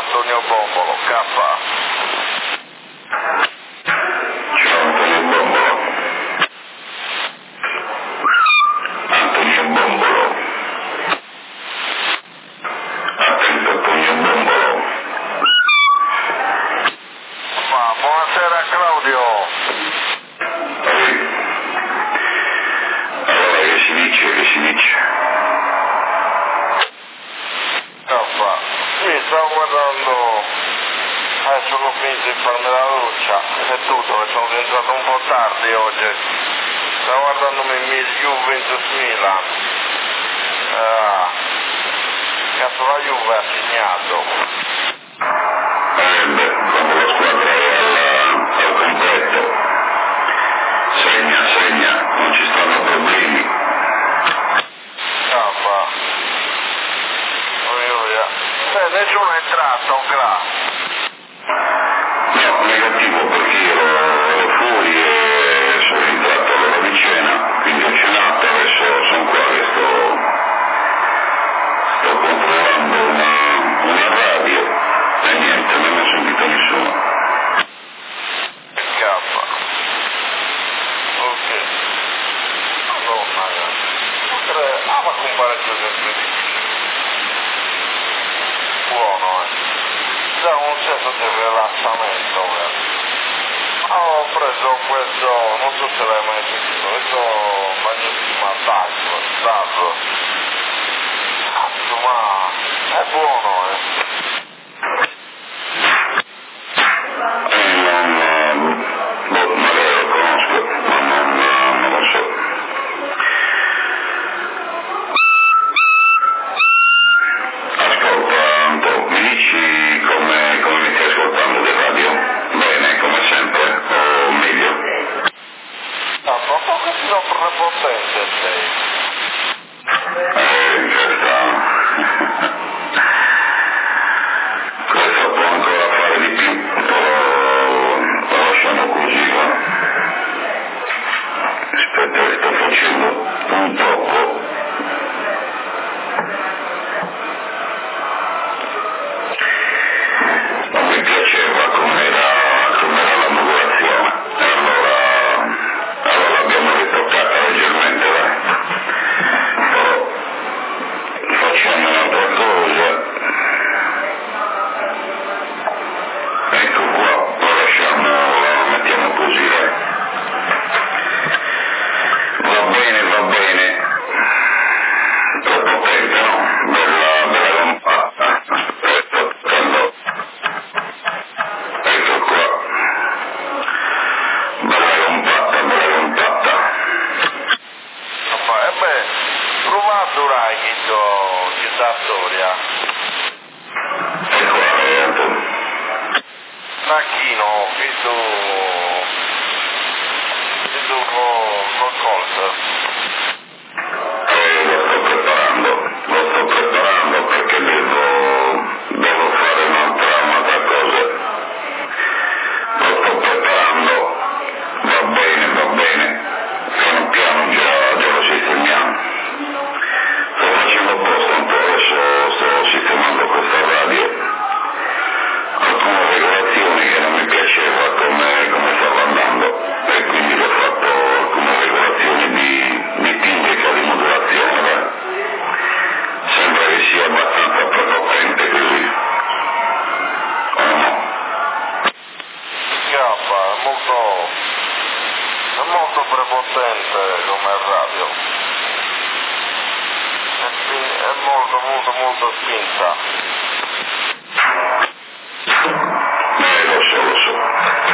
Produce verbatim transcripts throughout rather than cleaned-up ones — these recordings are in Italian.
Antonio Bombolo, K. Ciao Antonio Bombolo. Antonio Bombolo. Attento Antonio Bombolo. Ma buonasera Claudio. Poi, allora che si dice, che si dice? K, sì, stavo guardando, adesso che ho finito di farmi la doccia e tutto, che sono rientrato un po' tardi oggi. Stavo guardandomi il Juventus Milan. Ah, cazzo, la Juve ha segnato. Eh beh, quando la squadra è al, al completo, segna, segna, non ci stanno problemi. K, Beh, nessuno è entrato, Cla. No, negativo, perché io ero fuori e sono entrato all'ora di cena, quindi ho cenato, adesso sono qua che sto, sto controllando una, una radio e niente, non ho sentito nessuno. K. Ok. Madonna, ragazzi. Ah, ma compare così incredibile. Buono, eh. Da un senso di rilassamento, eh. Ho preso questo, non so se l'hai mai sentito, questo Magnifica Dazzo, Dazzo. Cazzo, ma è buono, eh. Eh, non, boh, magari lo conosco, ma non, non lo so. Ascolta, Anto, mi dici come, come mi stai ascoltando di radio? Bene, come sempre, o meglio? Ah, ma un pochettino prepotente sei. Eh, questa... questa può ancora fare di più, però lo lasciamo così, va? Aspetta che sto facendo un troppo. Non mi piaceva com'era, com'era la modulazione, e allora, allora l'abbiamo ritoccata leggermente, va? Però facciamo un'altra cosa, ecco qua, lo lasciamo, lo mettiamo così, va? Va bene, va bene, troppo potente, no? Bella, bella compatta, aspetta, prendo, ecco qua, bella compatta, bella compatta. Ma, eh beh, provato Rai che da storia. E qua, Anto, Macchino, vedo, vedo con, con cosa. eh, lo sto preparando, lo sto preparando perché devo, devo fare un'altra, un'altra cosa. Lo sto preparando, va bene, va bene, piano piano già, già lo sistemiamo. Sto facendo apposta un po', adesso sto sistemando questa radio. Alcune regolazioni che non mi piaceva come, come stava andando e quindi ho fatto alcune regolazioni di, di timbrica, di modulazione, beh. Sembra che sia abbastanza prepotente così, o no? K, è molto, è molto prepotente come radio. È, spin- è molto, molto, molto spinta. Eh, lo so, lo so.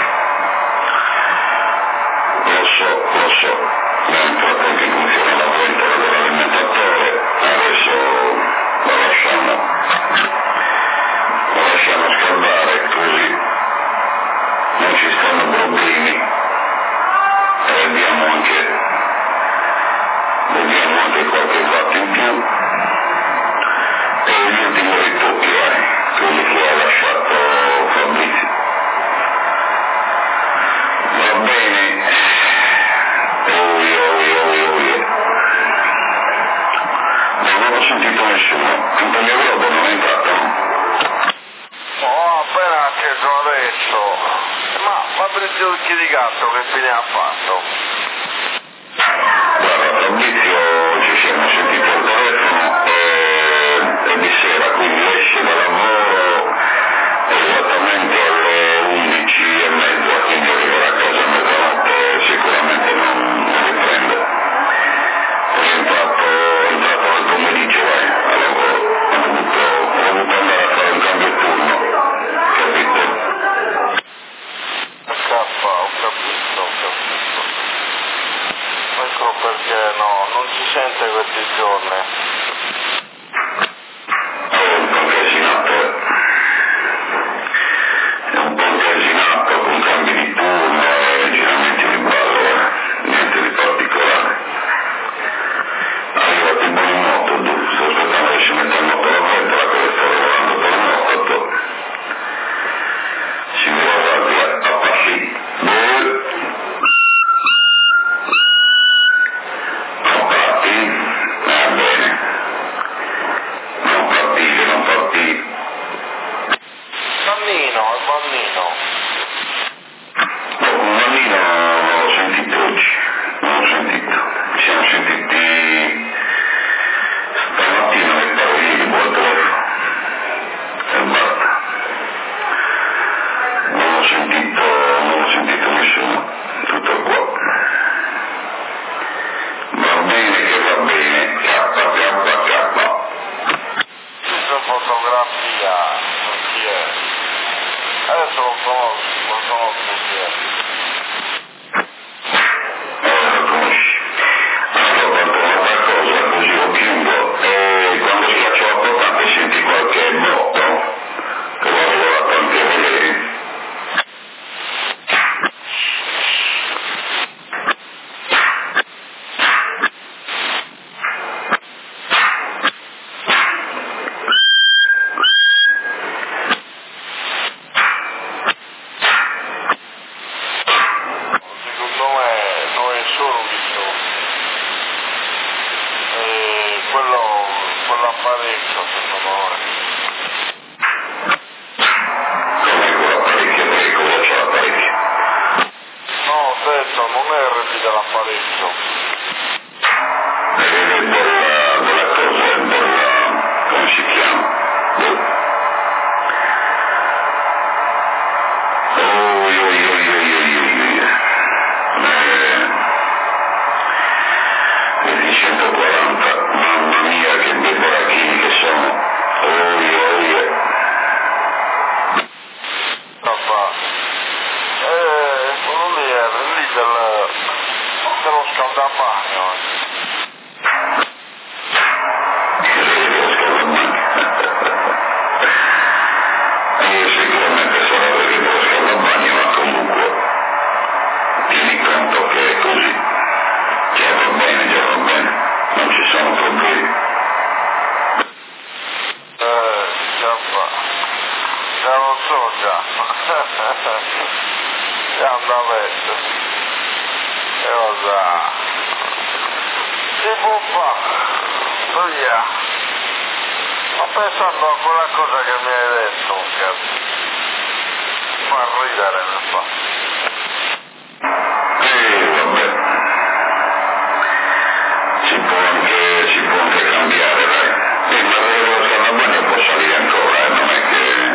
Lo so, lo so. Mi è entrato anche in funzione la ventola dell'alimentatore, adesso lo lasciamo, lo lasciamo scaldare così non ci stanno problemi e vediamo anche, vediamo anche qualche watt in più e l'ultimo ritocco che sono adesso. Ma Fabrizio Occhi di Gatto che fine ha fatto? Guarda, Fabrizio ci siamo sentiti al telefono e, e di sera, quindi esce da lavoro esattamente alle undici e mezza, quindi arriverà a casa a mezzanotte, sicuramente non, non riprende. È entrato, è entrato nel pomeriggio eh, a lavoro, ho dovuto, ho dovuto andare a fare un cambio turno, capito? K, ho capito, ho capito. Ecco perché no, non si sente questi giorni. È un po' incasinato, eh. È un po' incasinato con cambi di turno e giramenti di ballo, eh. Niente di particolare. Arrivati in buon moto, tu, sto aspettando che si metta in moto la ventola che sto lavorando per un moto. Si mi guardate a passi, due, non parti, va bene, non partire, non partire. Bambino, il bambino. Un bambino non l'ho sentito oggi, non l'ho sentito, ci siamo sentiti stamattina mi pare ieri, buon telefono, e basta. Non ho sentito, non ho sentito nessuno, tutto qua. Va bene che va bene, chiappa, chiappa, chiappa. Questa fotografia, non chi è? Adesso lo conosco, lo conosco chi è. Ora lo conosci. Allora ho fatto una cosa, così lo chiudo, e quando schiaccio la portata senti qualche botto, che l'ho arrivato anche a vedere. Secondo me non è solo visto. E quello, quell'apparecchio secondo me. Come quell'apparecchio, perché cosa c'è l'apparecchio? No, ho detto, non è il R P dell'apparecchio. Vedere della, della cosa, della, come si chiama? Boh. Oi, oi, oi, oi, oi, oi, oi. Eh, vedi centoquaranta, mamma mia che bei baracchini che sono. Oi, oi. Papà. Eh, quello lì è lì del, dello scaldabagno. Eh, sicuramente sarà perché devo scaldabagno, ma comunque tieni conto che è così. Già va bene, già va bene, non ci sono problemi. Eh, già fa. Già lo so già. Già andavete. E lo sa. Si può fare. Via. Sto pensando a quella cosa che mi hai detto, cazzo. Fa ridere, mi fa. E vabbè, si può anche, si può anche cambiare, dai. E ma lo scaldabagno può salire ancora, eh, non è che...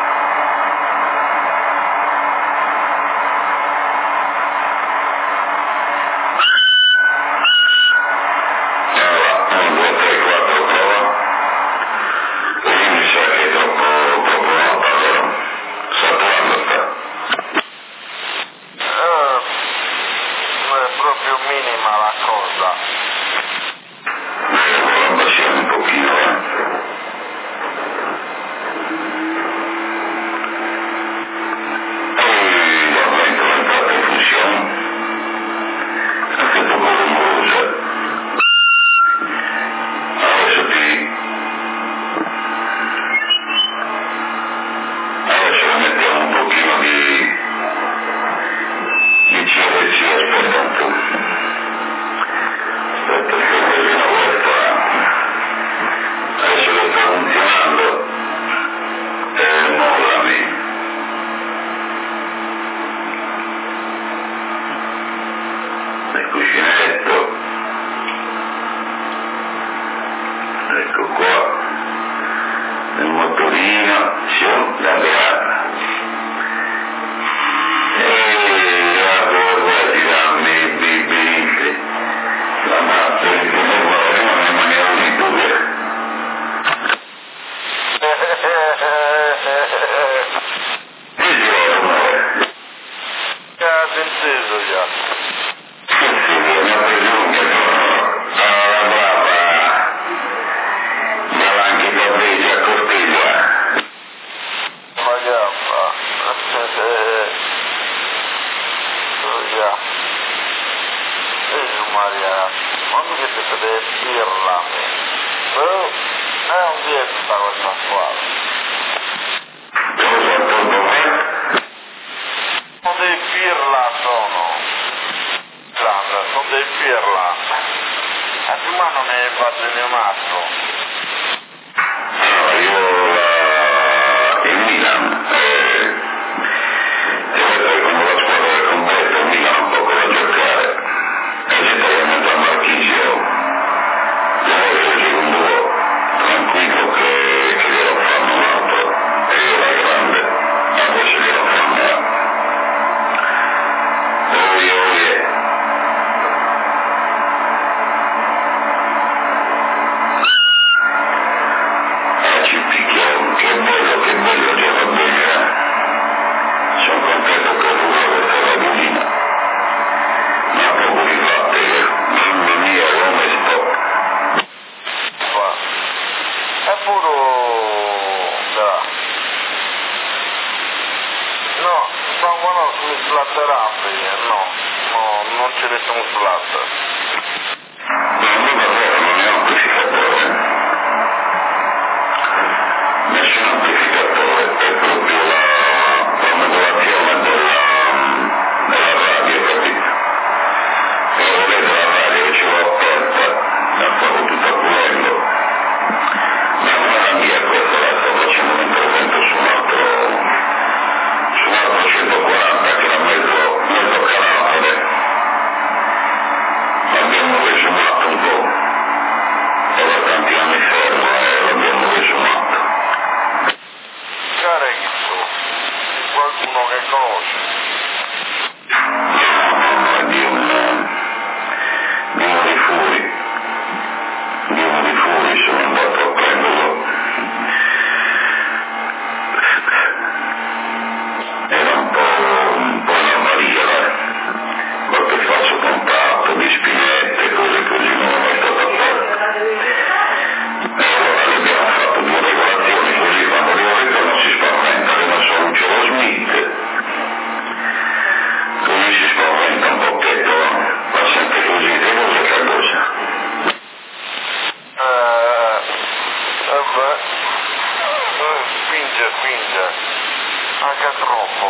Allora, uno, due, tre, quattro, prova. E mi sa che è troppo, troppo alta, allora. Saturando sta. dei pirlami. Eh, è un dieta questa squadra. Sono dei pirla, sono. Grande, sono dei pirla. E prima non è fatto il mio matto. Allora, io la... il Milan, eh, ti ho detto che quando la squadra è completa il Milan ha un poco da giocare. E se poi è mezzo a Marchisio, lo voglio secondo tranquillo che, che glielo fanno un altro. E io la grande, adesso glielo fanno. Oye, oye. Ci picchiamo, che bello, che bello, gioca bene, eh? Sono contento che tu questa radunina. Ma proprio di fatte, mamma mia, come sto. È puro... da. No, stavano sui slatterati, no, no, non ce ne sono slatter. No, non davvero, non è amplificatore. Nessun amplificatore, è proprio la, la modulazione della, della radio, capito? E vedete la radio che ce l'ho aperta, ha fatto tutto quello. Ma non è la mia questa, la sto facendo un intervento su un altro, su un altro centoquaranta che era mezzo, mezzo carattere. L'abbiamo resumato un po', era tanti anni fermo e l'abbiamo resumato. Carecchio, qualcuno che conosce. Di un, di uno dei furi, di uno dei furi sono andato a prenderlo. Era un po', un po' una variera, qualche falso contatto di spinette, cose così, non è mai stato aperto. E allora le abbiamo fatto due regolazioni così, quando lo vedo non si spaventa, che non so, non c'è lo Smith. Così si spaventa un pochetto, va sempre così, che cosa che cosa? Eh, eh beh, eh, spinge, spinge, anche troppo.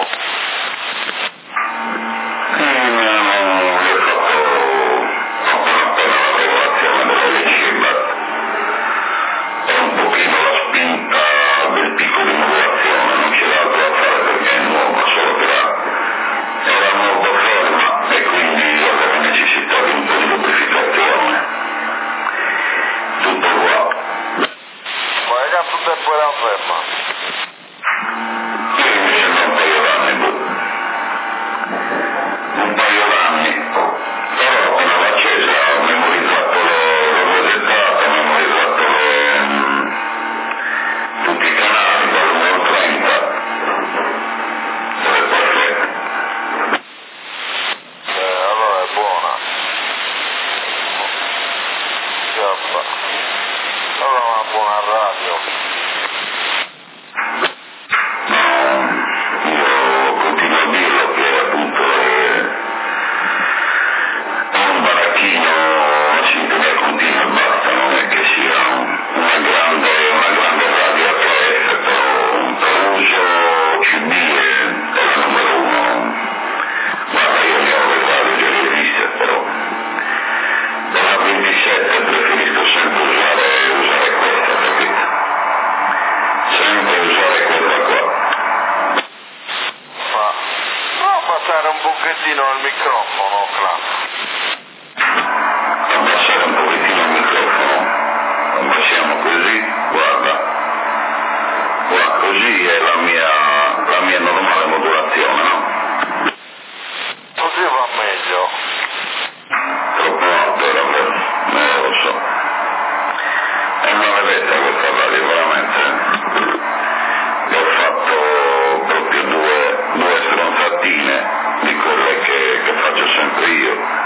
Mm, no, io ho fatto, ho appena la regolazione della Lecimba e un pochino la spinta del picco di modulazione, non c'era altro da fare perché è nuova, solo che era, era molto ferma e quindi aveva necessità di un po' di lubrificazione. Tutto qua. Ma è che tutto è poi la ferma. Io mi sembra un paio d'anni, boh. Un paio d'anni. Però appena l'ho accesa ho memorizzato le, le rosettate, ho memorizzato le, tutti i canali dal numero trenta. Ed è perfetto. Eh, allora è buona. Schiappa. Allora è una buona radio. Io continuo a dirlo che appunto è, è un baracchino a sintonia continua e basta, non è che sia una grande, una grande radio H F, però per uso C B è, è la numero uno. Guarda, io ne ho le radio già le viste, però per la ventisette preferisco sempre usare, usare questa, capito? Sempre usare quella qua. Ma prova a passare un pochettino al microfono, Cla. Abbassare un pochettino il microfono, abbassiamo così, guarda, qua così è la mia, la mia normale modulazione, no? Così va meglio. Troppo alto era vero, non lo so. È una vedetta questa radio veramente. Le ho fatto proprio due, due stronzatine di quelle che, che faccio sempre io.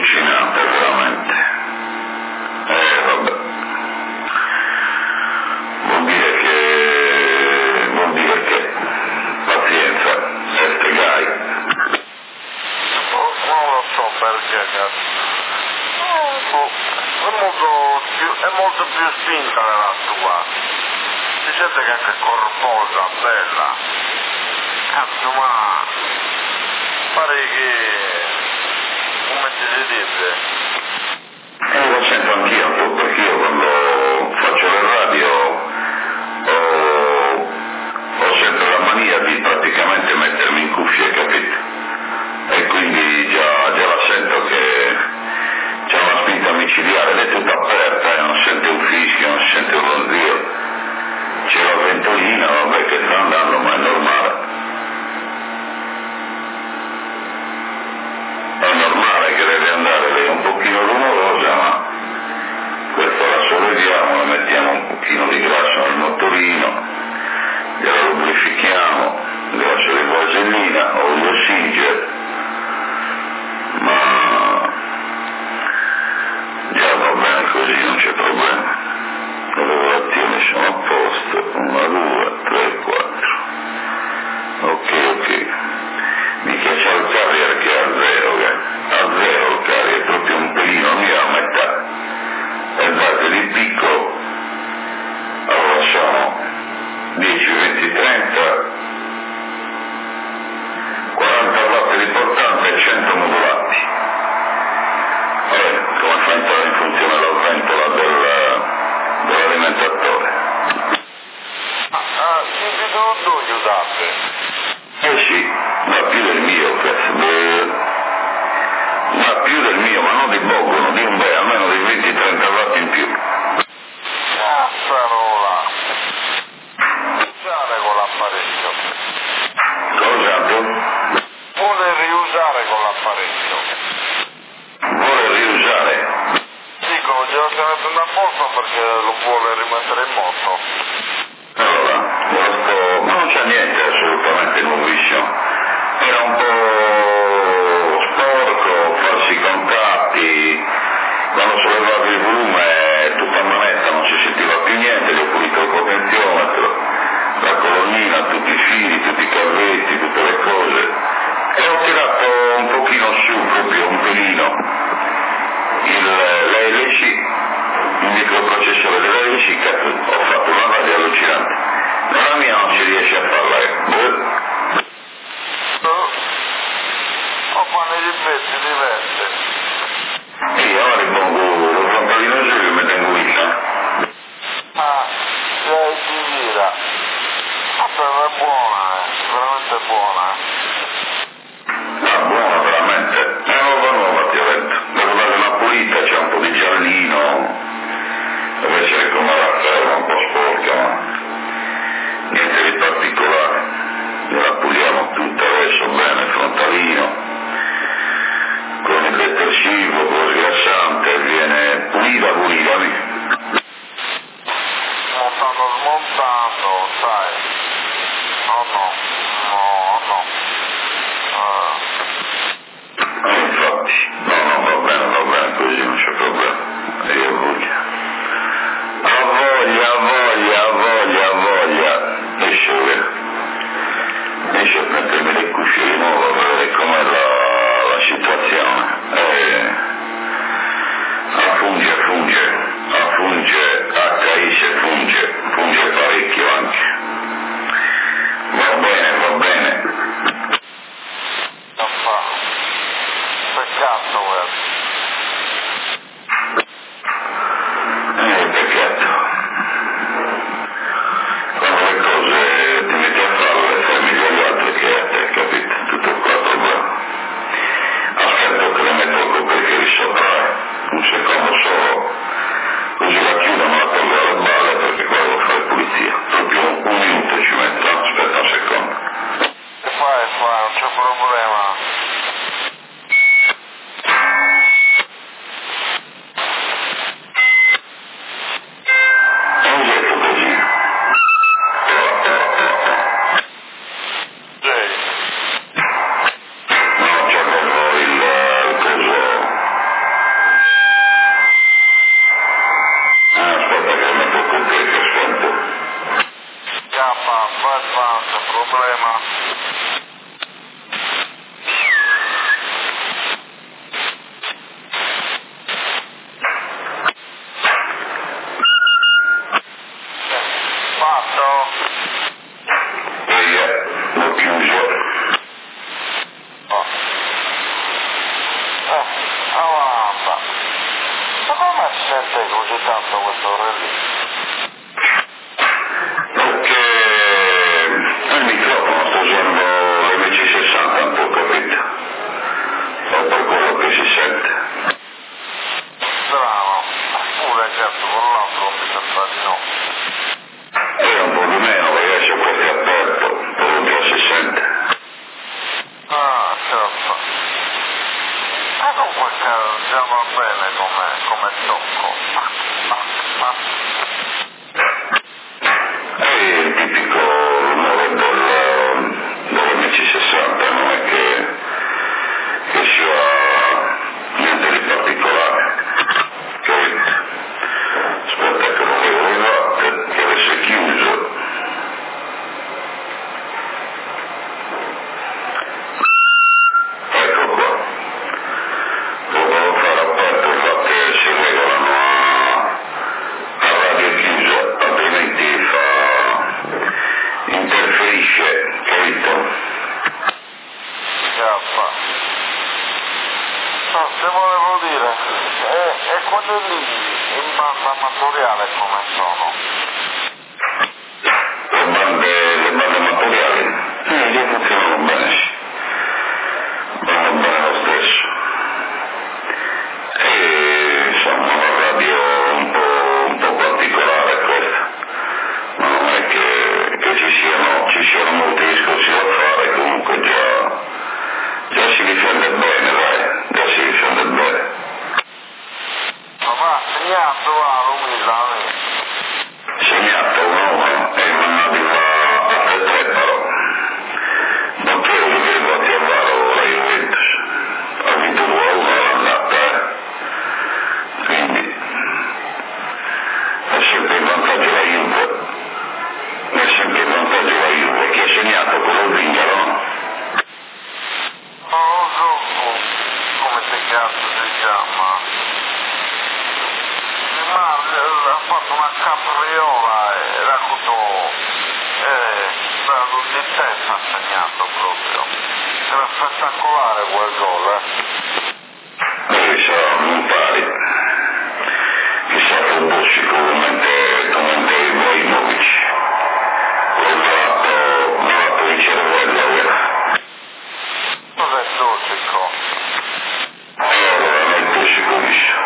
allucinante veramente. Eh vabbè. Vuol dire che vuol dire che pazienza, sette gai. Non, non lo so perché, cazzo. È molto più, è molto più spinta della tua. Si sente che è anche corposa, bella. Cazzo, ma pare che, come ti si dice? Eh, lo sento anch'io un po', perché io quando faccio le radio ho, ho sempre la mania di praticamente mettermi in cuffia, capito? E quindi già, già la sento che c'è una spinta micidiale, ed è tutta aperta, eh, non si sente un fischio, non si sente un ronzio. C'è la ventolina, vabbè, che sta andando, ma è normale. È normale che deve andare lei un pochino rumorosa, ma questa la solleviamo, la mettiamo un pochino di grasso nel motorino, gliela lubrifichiamo, grasso di vasellina o di Singer, ma già va bene così, non c'è problema. Le lavorazioni sono a posto, una, due, tre, quattro. Ok, ok. Mi piace il carrier che è a zero, che a zero il carrier è proprio un pelino mio a metà. E date di picco, allora sono dieci, venti, trenta, quaranta watt di portante e cento modulati. Eh, come fa entrare in funzione la ventola del, dell'alimentatore? Ah, ah, sì, vi do due aiutate. Eh sì, ma più del mio, cazzo. Ma più del mio, ma non di poco, non di un bel, almeno di venti trenta watt in più. Cazzarola. Usare con l'apparecchio. Cosa? Vuole riusare con l'apparecchio. Vuole riusare? Dico, glielo tenete da posto perché lo vuole rimettere in moto. Allora, lo sto... ma non c'è niente assolutamente nuovissimo. Era un po' sporco, farsi i contatti, quando sollevavi il volume tutta a manetta non si sentiva più niente, gli ho pulito il potenziometro, la colonnina, tutti i fili, tutti i cavetti, tutte le cose, e ho tirato un pochino su, proprio un pelino, l'L C, il microprocessore dell'L C, cazzo, ho fatto una radio allucinante. Nella mia non si riesce a farla, eh. sente così tanto questo re lì? Perché il microfono sta usando l'M C sessanta un po', capito? O per quello che si sente. Strano, pure certo con l'altro mi sembra di no. E un po' di meno, perché c'è qualche aperto, comunque si sente. Ah, certo. E comunque già va bene come, come tocco. È il tipico rumore del, dell'M C sessanta, non è che, che sia niente di particolare. Capito? Aspetta che non vedo le note, che adesso è chiuso. Ecco qua. Lo devo fare aperto, infatti si regolano a, a radio chiusa, altrimenti fa, interferisce, capito? Chiappa. No, se volevo dire, e, e quelli lì in banda amatoriale come sono? Le bande, le bande amatoriali, eh, lì funzionano bene, sì. Vanno bene lo stesso. E insomma una radio un po', un po' particolare questa, ma non è che, che ci siano, ci siano molti discorsi da fare, comunque già, già si difende bene, dai, già si difende bene. Ma va segnato a Lumilani. Segnato uno a uno e mandati va a tre tre però. Non credo che venga a chiamare la Juventus. Ha vinto due a uno all'andata, eh. Quindi è sempre in vantaggio la Juve. È sempre in vantaggio la Juve. Chi ha segnato quello Zingaro, no? Non lo so come si cazzo si chiama. Ma ha fatto una capriola e era tutto eh, di testa ha segnato proprio. Era spettacolare quel gol, eh. Lui sarà un pari. Chissà che Bossi come commenta Ibrahimovic. Quel malato, malato di cervello, vero? Cos'è Dosico? Allora, non è il Bossi visto.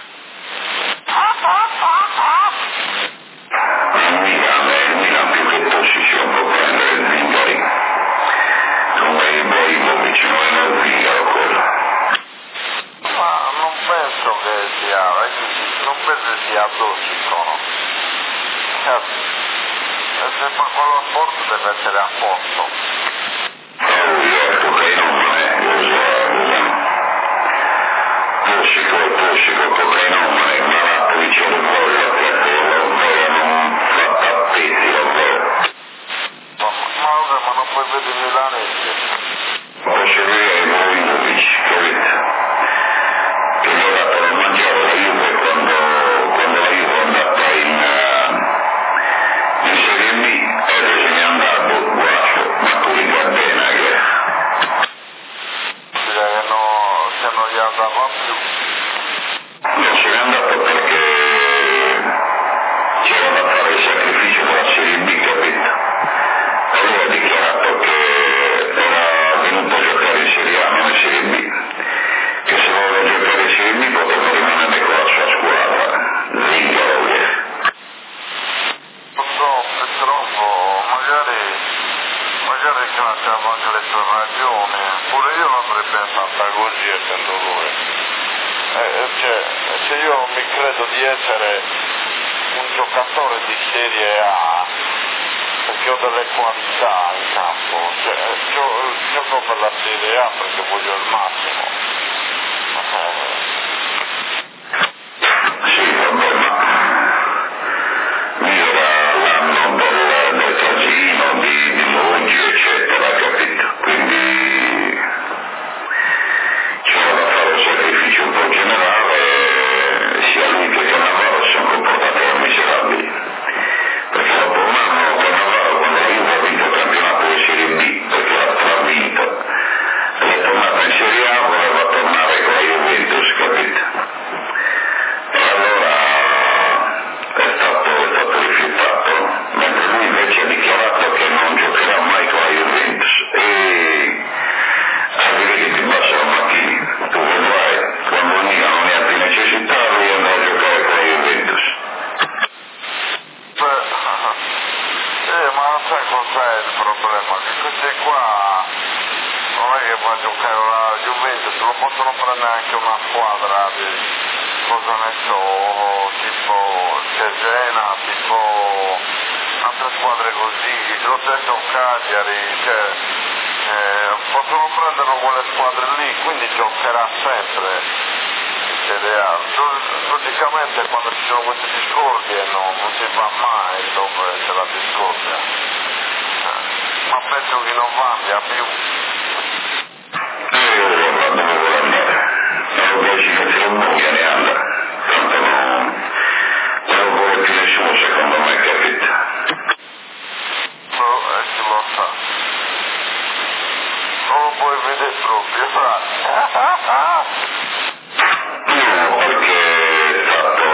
Il Milan, il Milan più che Tossico può prendere il Zingari. Come Ibrahimovic, non è il Zingaro quello. Ma non penso che sia, non penso che sia Dosico, no? E se fa quello sport deve essere a posto. Lui è cocainomane, usa, Tossico è Tossico, cocainomane, malato di cervello, che quello vero non fa tappeti, ovvero. Ma, ma, ma non puoi vedere i milanesi. Posso vedere Ibrahimovic, capito? Che gli ha dato da mangiare la Juve quando, quando la Juve è andata in, uh, in Serie B e lui se n'è andato, guarda, ma tu li bene che... Direi che, no, che non gli andava più. Non se n'è andato perché c'era da fare il sacrificio per la Serie B, capito? E lui ha dichiarato che era venuto a giocare in Serie A, non in Serie B. Che se voleva giocare in Serie B poteva rimanere con la sua squadra, Zingaro, che... Non so, purtroppo, magari, magari c'aveva anche le sue ragioni. Pure io l'avrei pensata così, essendo lui. Eh, cioè, se io mi credo di essere un giocatore di Serie A, perché ho delle qualità in campo, cioè, gio- gioco per la Serie A perché voglio il massimo. Eh, Sì, vabbè, ma era l'anno del, del casino, di, di Mongi, eccetera, capito? Quindi c'era da fare un sacrificio un po' generale, sia lui che Cannavaro si sono comportati da miserabili. Perché dopo un anno Cannavaro, quando la Juve ha vinto il campionato di Serie B, perché l'ha vinto, è tornata in Serie A, voleva tornare con la Juventus giocare la Juventus, lo possono prendere anche una squadra di, cosa ne so, tipo Cesena, tipo altre squadre così, lo stesso Cagliari, cioè, eh, possono prendere quelle squadre lì, quindi giocherà sempre in Serie A. Logicamente quando ci sono queste discordie no, non si fa mai dove c'è la discordia, eh, ma penso che non cambia più. Io non devo andare, non dieci che se non viene andare, tanto non, non vuole più nessuno secondo me, capito? No, eh, chi lo sa. Non lo puoi vedere proprio, fra. No, perché è stato,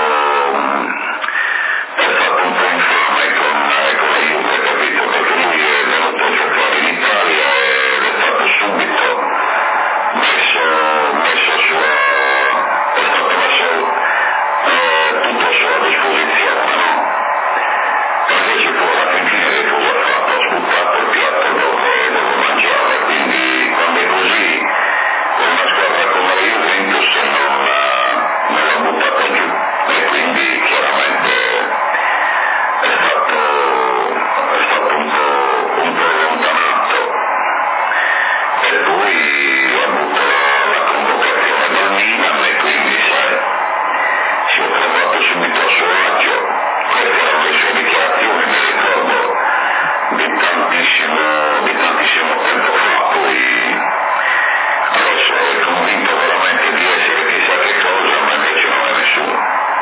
è stato un po' infame con, con la Juve, capito? Perché lui è venuto a giocare in Italia e l'è stato subito messo, messo sua, è stato messo eh, tutto a sua disposizione, no? E invece poi alla fine che cosa ha fatto? Ha sbucato il piatto dove, dove mangiava, quindi quando è così una squadra come la Juventus non, non l'ha buttata giù e quindi chiaramente è stato, è stato un po', un po' allontanato e poi ha avuto la convocazione del Milan e quindi sai, si è trovato subito a suo agio. Queste erano le sue dichiarazioni, mi ricordo di tantissimo, di tantissimo tempo fa, poi adesso è convinto veramente di essere chissà che cosa, ma invece non è nessuno.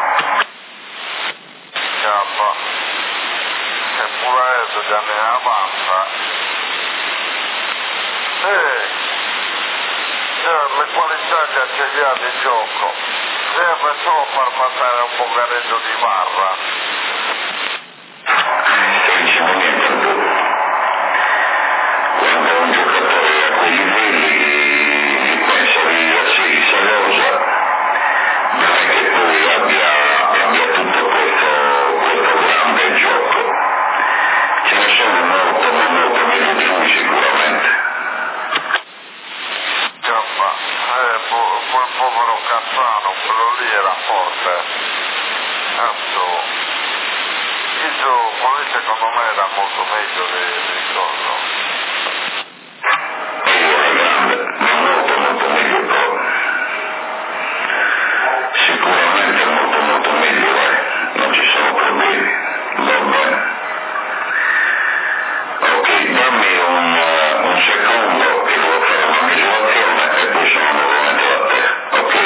Scappa. E pure adesso già ne avanza. Eh, cioè, le qualità che ce li ha di gioco. Deve solo far passare un po' gareggio di barra. Non diciamo niente a tu. Quando un giocatore è a quei livelli pensa di essere seriosa, non è che poi abbia, abbia tutto questo, questo grande gioco. Ce ne sono molto, ma molto meglio di lui sicuramente. Scappa. Eh, po- quel povero Cassano, quello lì era forte. Cazzo. Il gioco lì secondo me era molto meglio di, di cosa. Era grande, ma molto molto meglio però. Sicuramente molto molto meglio, eh. Non ci sono problemi. Va bene. Ok, dammi un, uh, un secondo che devo fare una misurazione e poi sono nuovamente da te, ok?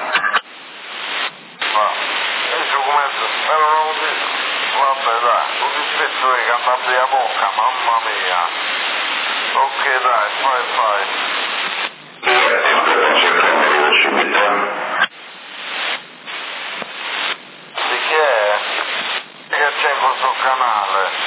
Ma il documento era un di... Vabbè dai, un dispetto di cantarti a bocca, mamma mia. Ok dai, fai fai. Eh, aspetta un secondo, arrivo subito. Di chi è? Che c'è in questo canale?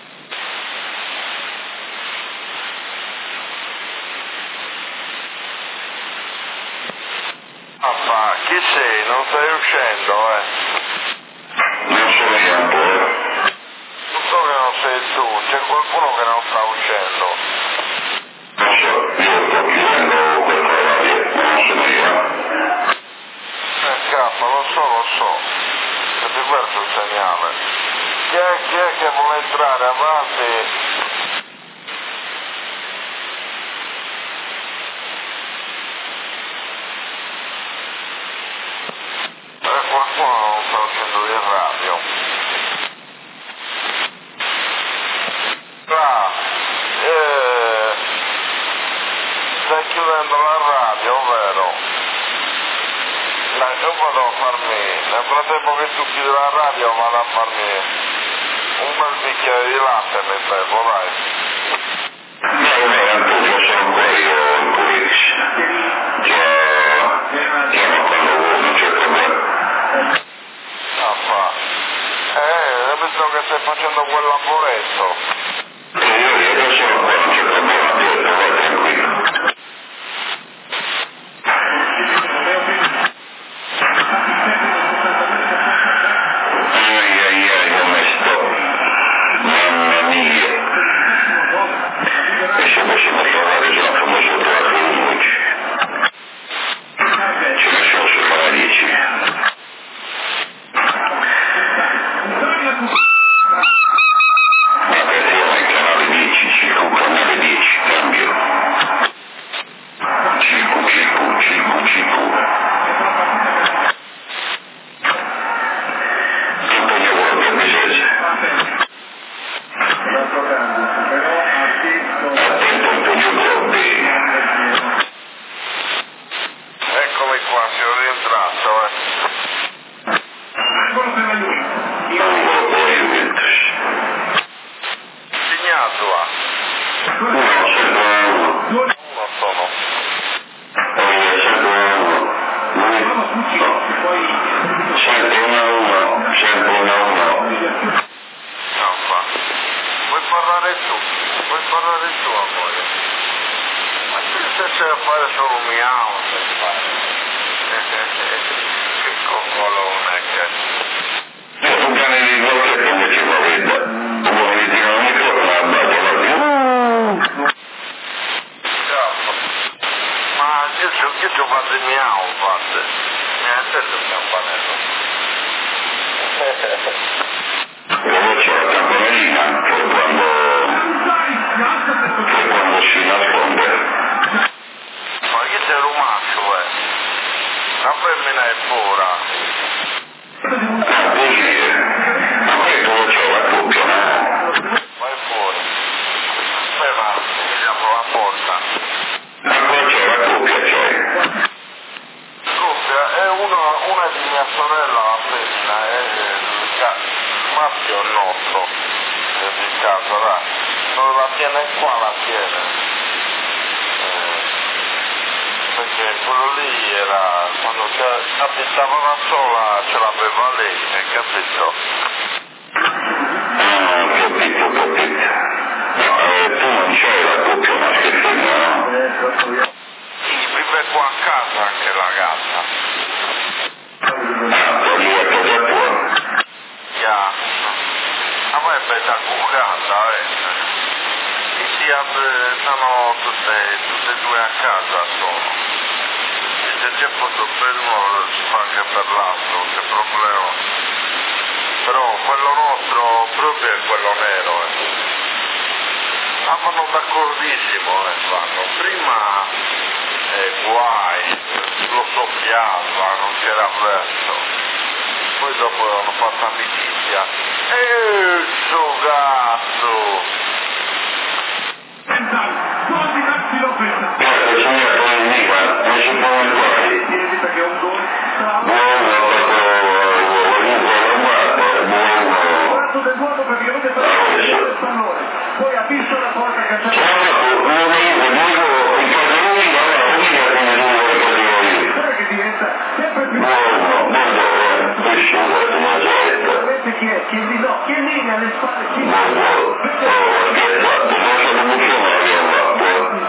Papà, chi sei? Non stai uscendo, eh? Non sono io un po', eh. Non so che non sei tu, c'è qualcuno che non sta uscendo. Non so, io sto chiudendo questa radio, non sono io. Eh, scappa, lo so, lo so. È diverso il segnale. Chi è, chi è che vuole entrare avanti? Eh, qualcuno non sta uscendo di radio. Ah, eh, stai chiudendo la radio, vero? Dai, io vado a farmi, nel frattempo che tu chiudi la radio vado a farmi un bel bicchiere di latte, mi bevo, dai. No, no, Antonio, sono qua io in police. Chiamo, chiamo quando vuoi, non c'è problema. Ah, fa. Eh, ho visto che stai facendo quel lavoretto. E io, io sono qua, non c'è problema, tu vai tranquillo. Ai ai ai, come sto? Mamma mia. E se possiamo trovare già la famosa tua quindici. parlare di tua moglie. Ma se c'è da fare solo miau, per fare. Che coccolone che... Io tu cane di volte come ci va vita. Tu vuoi dire ogni cosa, ma bacio la più. Ma io ci ho fatto il miau, infatti. Niente, il campanello. Dove c'è la campanellina? Che quando... che quando si nasconde. Ma chi sei rumato, eh? La femmina è pura. Ah, così, eh. Ma questo lo c'è la coppia, no? Vai fuori. Aspetta, mi apro la porta. Ma qua c'è la coppia, c'è. Coppia, è una, una di mia sorella, la femmina, è il ca- maschio è il nostro. È di casa, dai. Dove la tiene qua, la tiene. Eh, perché quello lì era, quando abitava da sola, ce l'aveva lei, hai capito? Ah, capito, capito. No, eh, tu non c'hai la coppia maschio e femmina, no? Sì, vive qua a casa anche la gatta. Ah, così a casa tua. Ja. A me è bella cucata, eh. E si sono tutte, tutte e due a casa sono. E se c'è fatto per uno si fa anche per l'altro, non c'è problema. Però quello nostro proprio è quello nero, eh. Ah, vanno d'accordissimo, eh, vanno. Prima eh, guai, lo soffiava, non c'era verso. Poi dopo hanno fatto amicizia. Eeeh, sto gatto! Guarda, signora Polemica, non si può guai. Buono, poi ha visto la porta che c'è. Ciao, non vedo, vedo, il padrone va alla famiglia come devo vedere. Guarda che diventa sempre più. Buono, buono, pesce, guarda, ma certo. Sapete chi è? Chiellini, no, Chiellini alle spalle, Chiellini. Buono, oh, che fatto, non so come funziona la mia fatto.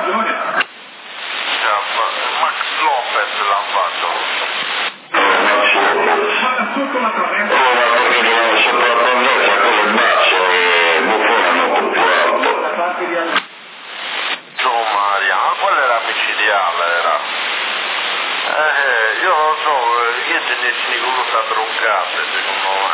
Max Lopez l'ha fatto. Oh, Max Lopez. Sotto la traversa. Allora, perché devono sopra la traversa con il basso e Buffone hanno più alto. La parte di Alessandro. Gio Maria, ma quella era micidiale, era. Eh, io non so, io te ne sono voluta troncate, secondo me.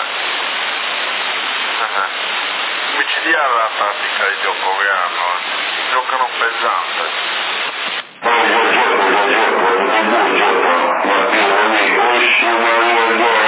Micidiale è la tattica di gioco che hanno, eh. Giocano pesante. Oh, buon gioco, buon gioco, buon gioco. Ma Dio, ogni cosci, ma io buono.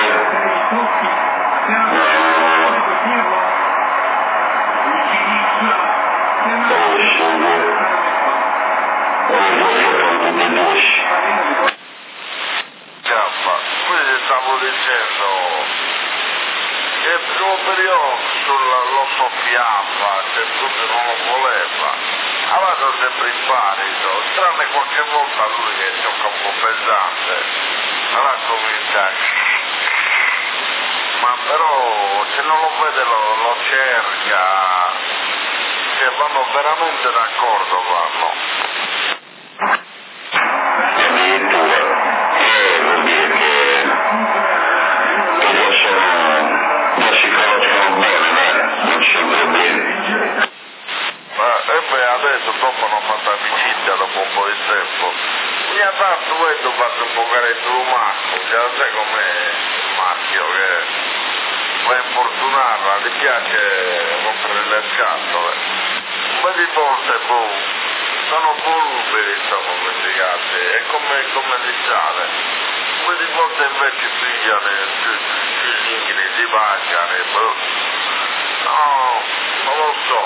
Quindi stavo dicendo che il primo periodo lo soffiava, che tutto non lo voleva, aveva sempre in panico, tranne qualche volta lui che gioca un po' pesante, allora comincia, ma però se non lo vede lo, lo cerca, che vanno veramente d'accordo, vanno. Addirittura, eh, vuol dire che, che già sono, già si conoscono bene, eh, non c'è problemi. Eh, e beh, adesso dopo hanno fatto amicizia dopo un po' di tempo. Mi ha fatto questo, ho fatto un po' caretto un maschio, già sai com'è il maschio che va a infortunarla, gli piace rompere le scatole. Ma di volte, boh, sono voluti, insomma, questi gatti, è come, come il sale. Ma di volte invece pigliano, si zinghini, si baciano, boh. No, non lo so.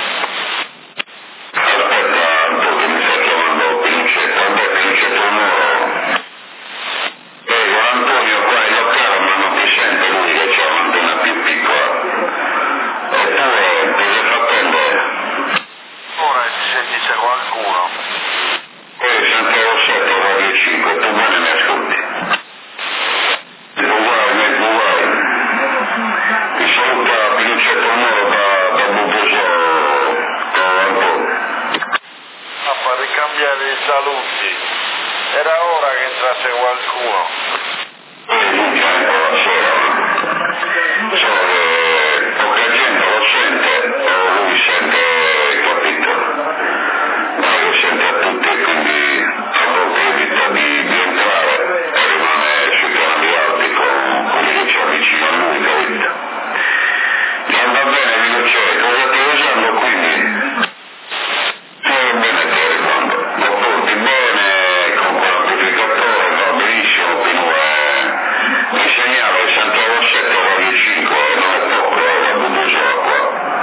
Aspetta, Anto, che mi sta chiamando Pince, vabbè, Pince Tonoro. Prego, Antonio, qua è locale, ma non ti sente lui che c'è un'antenna più piccola. Oppure, ti sei fatto andare? Ora si sentisse qualcuno. Poi sento lo sette, radio cinque, tu bene mi ascolti? Uguale, uguale. Ti saluta Pince Tonoro da, da Bubbesò, Antonio. saluti. Era ora che entrasse qualcuno. E lui entra la sera. Solo che poca gente lo sente, o lui sente, capito? Ma lo sente a tutti e quindi a volte evita di, di entrare e rimane sui canali alti con quelli che ci avvicinano a lui, capito? Non va bene, dico c'è, cosa stai usando quindi? Non va bene te quando lo porti bene con quell'amplificatore, va benissimo, quindi mi segnala il Santiago sette Radio cinque, non è poco, la bubusola qua.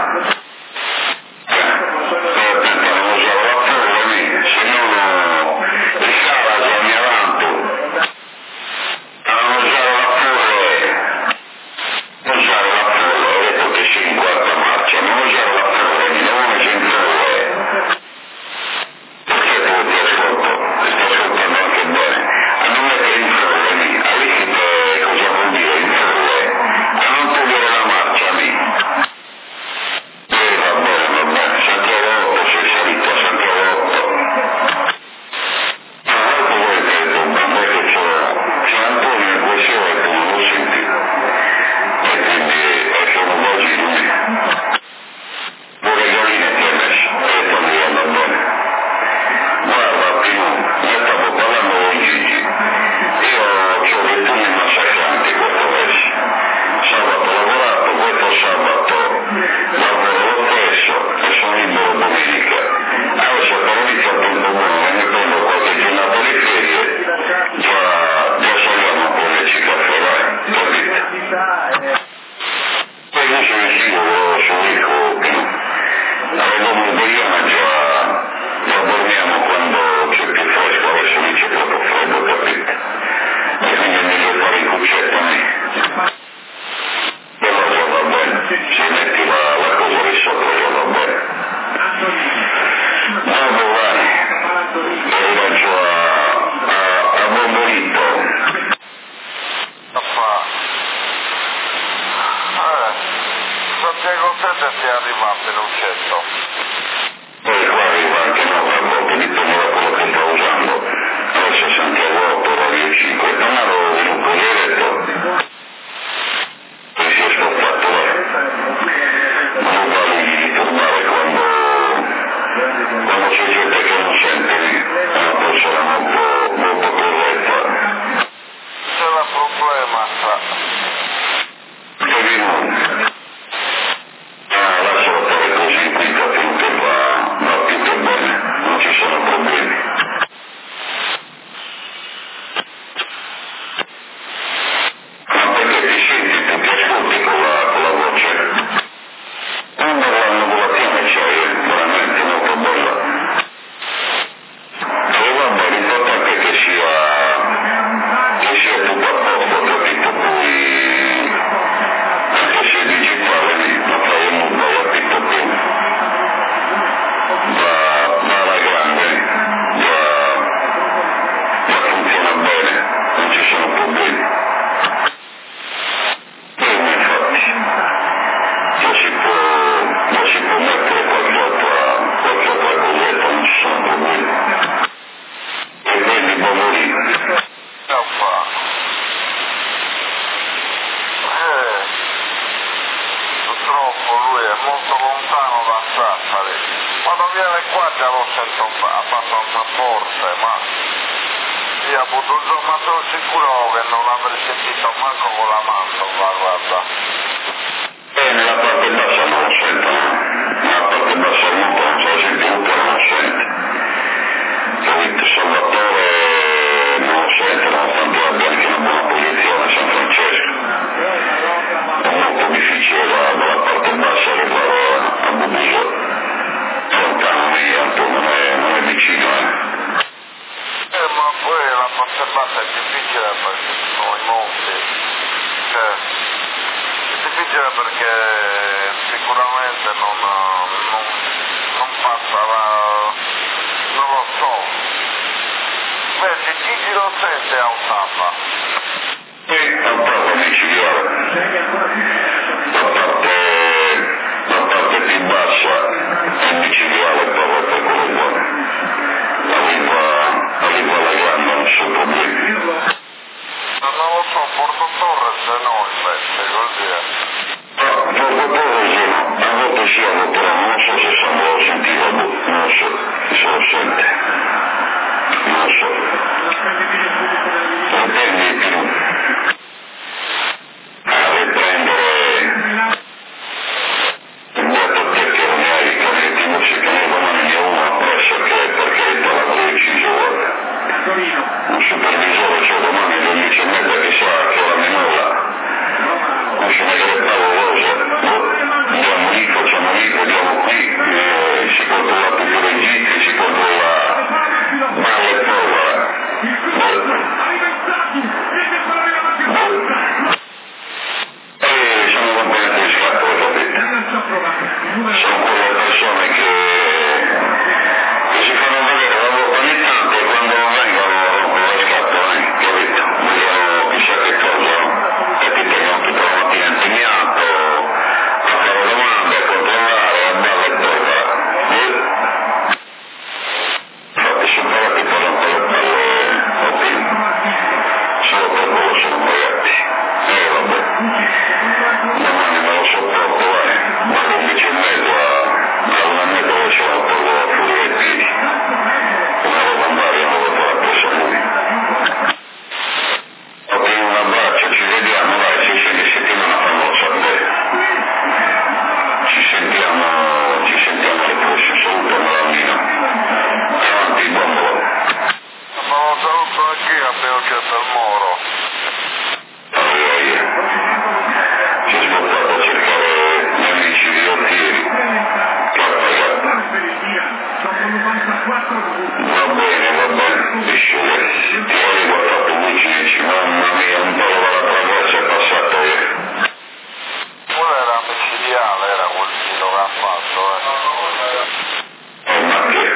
Eh, stai attento a non usare la fulla lì, se no il Salazar mi avanto. A non usare la fulla, non usare la fulla, ho detto che sei in quarta marcia, non usare la fulla, mi devo mettere in fulla. Perché tu ti ascolto, ti sto ascoltando anche bene, a non mettere in fulla lì, a lì che cosa vuol dire in fulla, a non togliere la marcia lì. Eh, va bene, va bene, Santiago otto, sei salito a Santiago otto. Ma ecco voi che non è che c'è, c'è Antonio in questo e tu non lo senti. E quindi è solo così lui. Pure Galline ti ha messo, e poi mi va bene. Guarda, prima, io stavo parlando con Gigi. Io ho dei pugni massacranti questo mese. Sabato ho lavorato, questo sabato lavoro lo stesso e sono libero domenica. Adesso per iniziare un po' buono, mi prendo qualche giornata di ferie, già, già saliamo a prenderci caffè, vai, capito? Poi io sono sicuro, sono ricco, avevo un'idea, ma già, già dormiamo quando c'è più fresco, adesso non c'è proprio freddo, capito? E quindi è meglio fare il cuccetto a me. Però già va bene, se metti la, la cosa lì sopra già va bene. Dopo vai, e rilancio a, a, a Bombolito. Papà. Eh, Santiago sette ti è arrivato in uccetto. Poi qua arriva anche no, a volte dipende da quello che sta usando. Adesso Santiago otto, Radio cinque, non avevo sviluppo diretto. E si è stoppato, eh. Non vale di disturbare quando, quando c'è gente che non sente lì. È una persona molto, molto corretta. C'era problema, sa. Che di noi? Ah, lascialo stare così, qui capito che va, va più che bene, non ci sono problemi. Ma perché ti senti, tu ti ascolti con la, con la voce? Una bella modulazione c'hai, veramente molto bella. E vabbè, l'importante è che sia, che sia tutto a posto, capito? Poi, anche se è digitale lì, non fai nulla, capito? Poi, va, va alla grande, già, già funziona bene, non ci sono problemi. Bene, infatti, lo si può, lo si può mettere qualche altra, qualche altra cosetta, non ci sono problemi. E quindi Bombolino. Papà. Eh, purtroppo lui è molto lontano da Sassari. Quando viene qua già lo sento abbastanza forte, ma io ho avuto un giorno, ma sono sicuro che non avrei sentito manco con la mano, guarda. E nella parte bassa non lo sento, no? Nella parte bassa del mondo non so se il gruppo non lo sente. Capito? Salvatore non lo sente, nonostante abbia anche una buona posizione a San Francesco. È molto difficile da, dalla parte bassa arrivare a Bubuso. Lontano lì, Antonio, non è, non è vicino, eh. Eh, ma poi la parte bassa è difficile perché ci sono i monti. Cioè, è difficile perché sicuramente non, non, non passa la... non lo so. Invece Gigi lo sente a Ottava. Sì, è un po' micidiale. La parte, la parte più bassa è micidiale proprio per quello qua. La lingua lo so, Porto Torres no invece, così è. No, Porto Torres no, a volte sì, a volte no, non so se Sandro lo sentiva, non so se lo sente, non so. Pretendi più a riprendere un vuoto perché non hai i canetti musicali domani ne ho uno appresso che per carità l'avevo deciso, guarda. Un supervisore c'è domani alle undici e mezza che sa che ora mi molla. Non se ne crede Paolo andiamo lì, facciamo lì, vediamo qui, eh, si controlla tutti i registri, si controlla male e povera. E sono un componente di scatto, capite? Sono quelle persone che, che si fanno vedere la volta ogni tanto e quando vengono rompono le scatole, capito? Vogliono chissà che cosa, no? E ti tengono tutta la mattina impegnato a fare domande, a controllare, a balla e povera. Infatti sembra che parlano con le palle opini. Solo per quello sono pagati. E vabbè. Domani me lo sopporto, vai. Alle undici e mezza, alle una e mezza ce la porto fuori dai piedi. Una roba andare, una roba fare presso a lui. Ok, un abbraccio, ci vediamo, dai, ci senti settimana fanno sapere. Ci sentiamo, ci sentiamo alle prossime. Saluto Malandino. Avanti, buon lavoro. Ma lo saluto anch'io, abbiamo chiesto al Moro. Ci è smontato a cercare gli amici di Ortieri. Cappa, cappa. Va bene, va bene. Dice, ti ho riguardato Vucinici, mamma mia, un palo dalla traversa è passato ieri. Quello era micidiale, era quel giro che ha fatto, eh. Eh, ma che?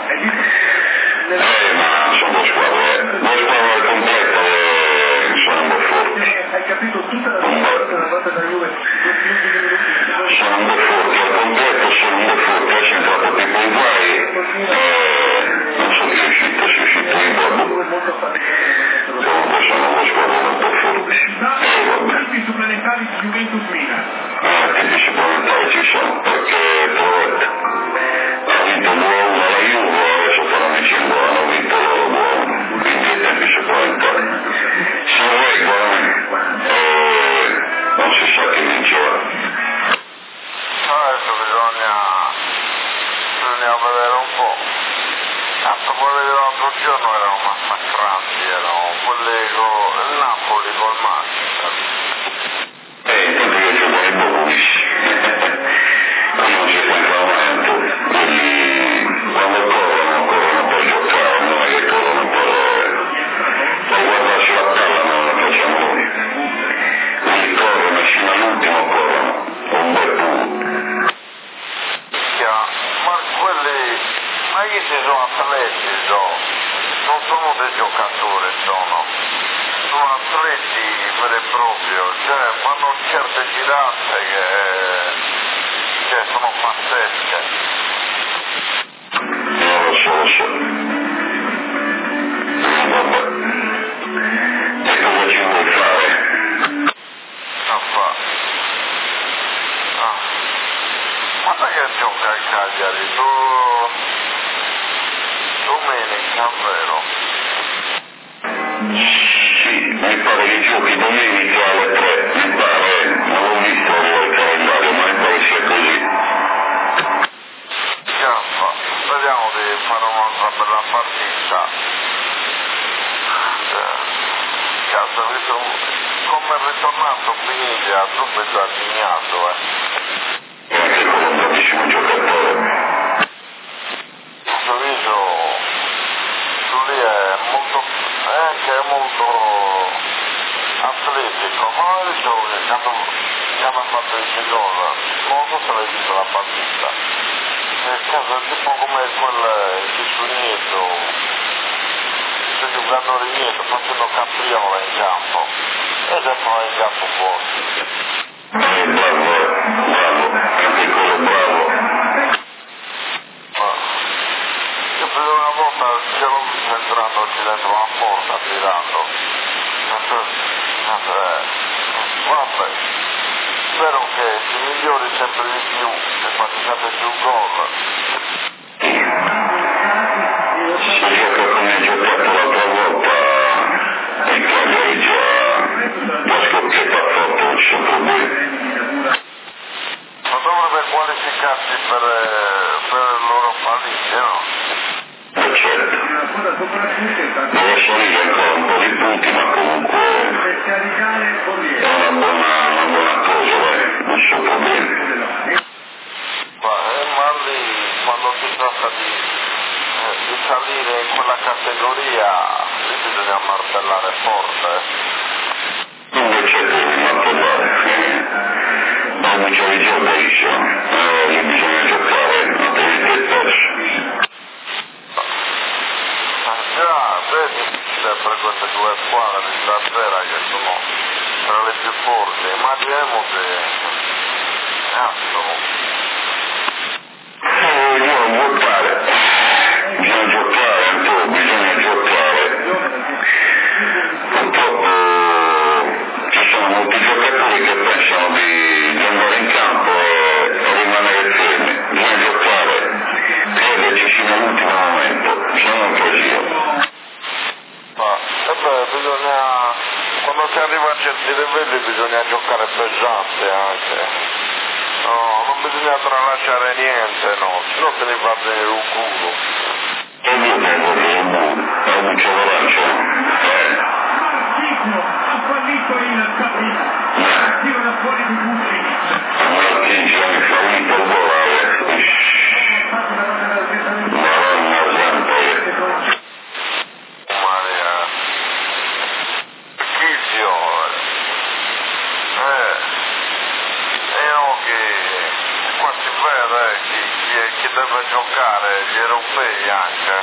Eh, ma sono due squadre, eh. Due squadre al completo e sono un po' forti. Hai capito tutta la storia fatta da Juve? Sono un po' forti, al completo sono un po' forti, è entrato tipo in guai e non so chi è uscito, si è uscito in babbo. Comunque sono due squadre un po' forti. E vabbè. Tempi supplementari di Juventus Milan. Ah, tempi supplementari ci sono, perché Provet ha vinto due a uno alla Juve, adesso faranno i cinque, hanno vinto loro due a uno, quindi i tempi supplementari. Si regolano e non si sa chi vincerà. Adesso bisogna, bisogna vedere un po'. Tanto quelli dell'altro giorno erano massacranti, erano quelli con il Napoli col Manchester. Eh, intanto io gioco ai Bogulis. Non si pensa avanti, quindi quando corrono, corrono per giocare, non è che corrono per, per guardarsi la palla, non la facciamo noi. Quindi corrono fino all'ultimo, corrono, un bel punto. Ma quelli, ma chi si sono atleti, sono, non sono dei giocatori, sono, sono atleti veri e proprio, cioè fanno certe girate che, che sono pazzesche. Non lo so, lo so. Vabbè. E cosa ci vuoi fare? Non fa. Ah. Ma sai che gioca a Cagliari? Tu... Domenica, vero? Sì, mi pare che giochi domenica alle tre, mi pare, non l'ho visto il calendario, ma mi pare sia così. Chiampa, speriamo di fare un'altra bella partita. Cazzo, visto come è ritornato Piniglia, subito addegnato, eh. E anche con un bravissimo giocatore. Sorriso, su lì è molto, è anche molto atletico, ma adesso quando, quando ha fatto il gol, non so se l'hai visto la partita, nel caso è tipo come quel di suo nieto, il suo giocatore nieto facendo capriola in campo, ed è poi in campo fuori. Eh, bravo, bravo, anche quello bravo. Io per una volta ce l'ho visto entrando dentro la porta tirando. Eh, vabbè, spero che si migliori sempre di più, che faccia sempre più gol. Si gioca come ha giocato l'altra volta e Cagliari già la scoppietta ha fatto il suo problema. Ma dovrebbe qualificarsi per, per l'Europa League, no? Ma certo, deve salire ancora un po' di punti, ma comunque è una buona, una buona cosa, eh, non so problemi. Ma, eh, ma lì, quando si tratta di, eh, di salire in quella categoria, lì bisogna martellare forte. Invece devi martellare, non mi c'è di giocare, eh, lì bisogna giocare, non devi che perso. Già, vedi, sempre queste due squadre di stasera che sono tra le più forti, immaginiamo che cazzo. Eh, bisogna giocare, bisogna giocare, Antonio, bisogna giocare. Purtroppo ci sono molti giocatori che pensano di, di andare in campo e rimanere fermi, bisogna giocare, crederci fino all'ultimo momento, se non così. Ma, e beh, bisogna, quando si arriva a certi livelli bisogna giocare pesante anche. No, non bisogna tralasciare niente, no, se no te ne va bene un culo. E io devo dire, è un cioccolaccio, eh. Ha fallito il capitano. Tiro da fuori di Gucci. Marchizio mi fa un po' volare. Madonna santa. Maria. Marchizio. Eh. E no che qua si vede chi, chi, chi deve giocare, gli europei anche.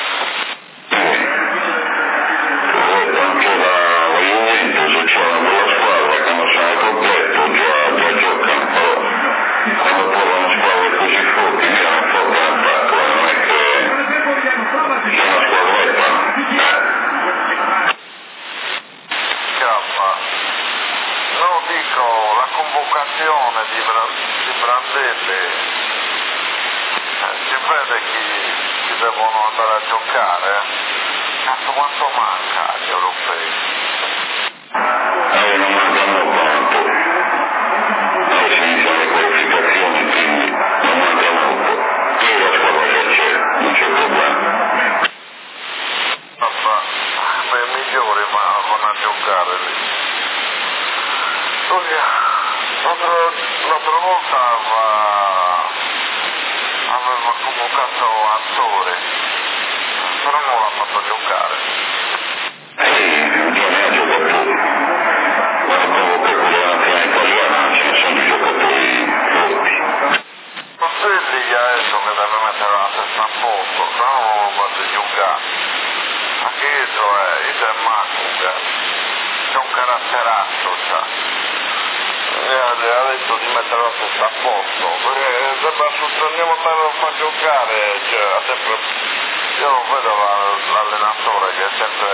Anche la, la Juventus c'è una bella squadra che non sono completo, già, già giocano, però quando trovano squadre così forti, viene forte l'attacco, non è che c'è una squadretta. Scappa. No, dico, la convocazione di, Bra- di Brandelli, eh, si vede chi, chi devono andare a giocare. Cazzo, quanto manca agli europei? Eh, non mancano tanto. Eh, si iniziano le qualificazioni, quindi non manca molto. E la squadra che c'è, non c'è problema. Vabbè, beh, migliori ma vanno a giocare lì. Lui, l'altra, l'altra volta aveva, aveva convocato attori, però non l'ha fatto giocare. Sì, non è giocatore. Quando convoca con la nazionale italiana ce ne sono dei giocatori forti. Consigli gli ha detto che deve mettere la testa a posto, se no non lo fate giocare. Anche io, cioè, io è Macuga, c'è un caratterazzo, cioè. E ha detto di mettere la testa a posto, perché sembra sul ogni volta che lo fa giocare, cioè, ha sempre, io non vedo la- l'allenatore che è sempre,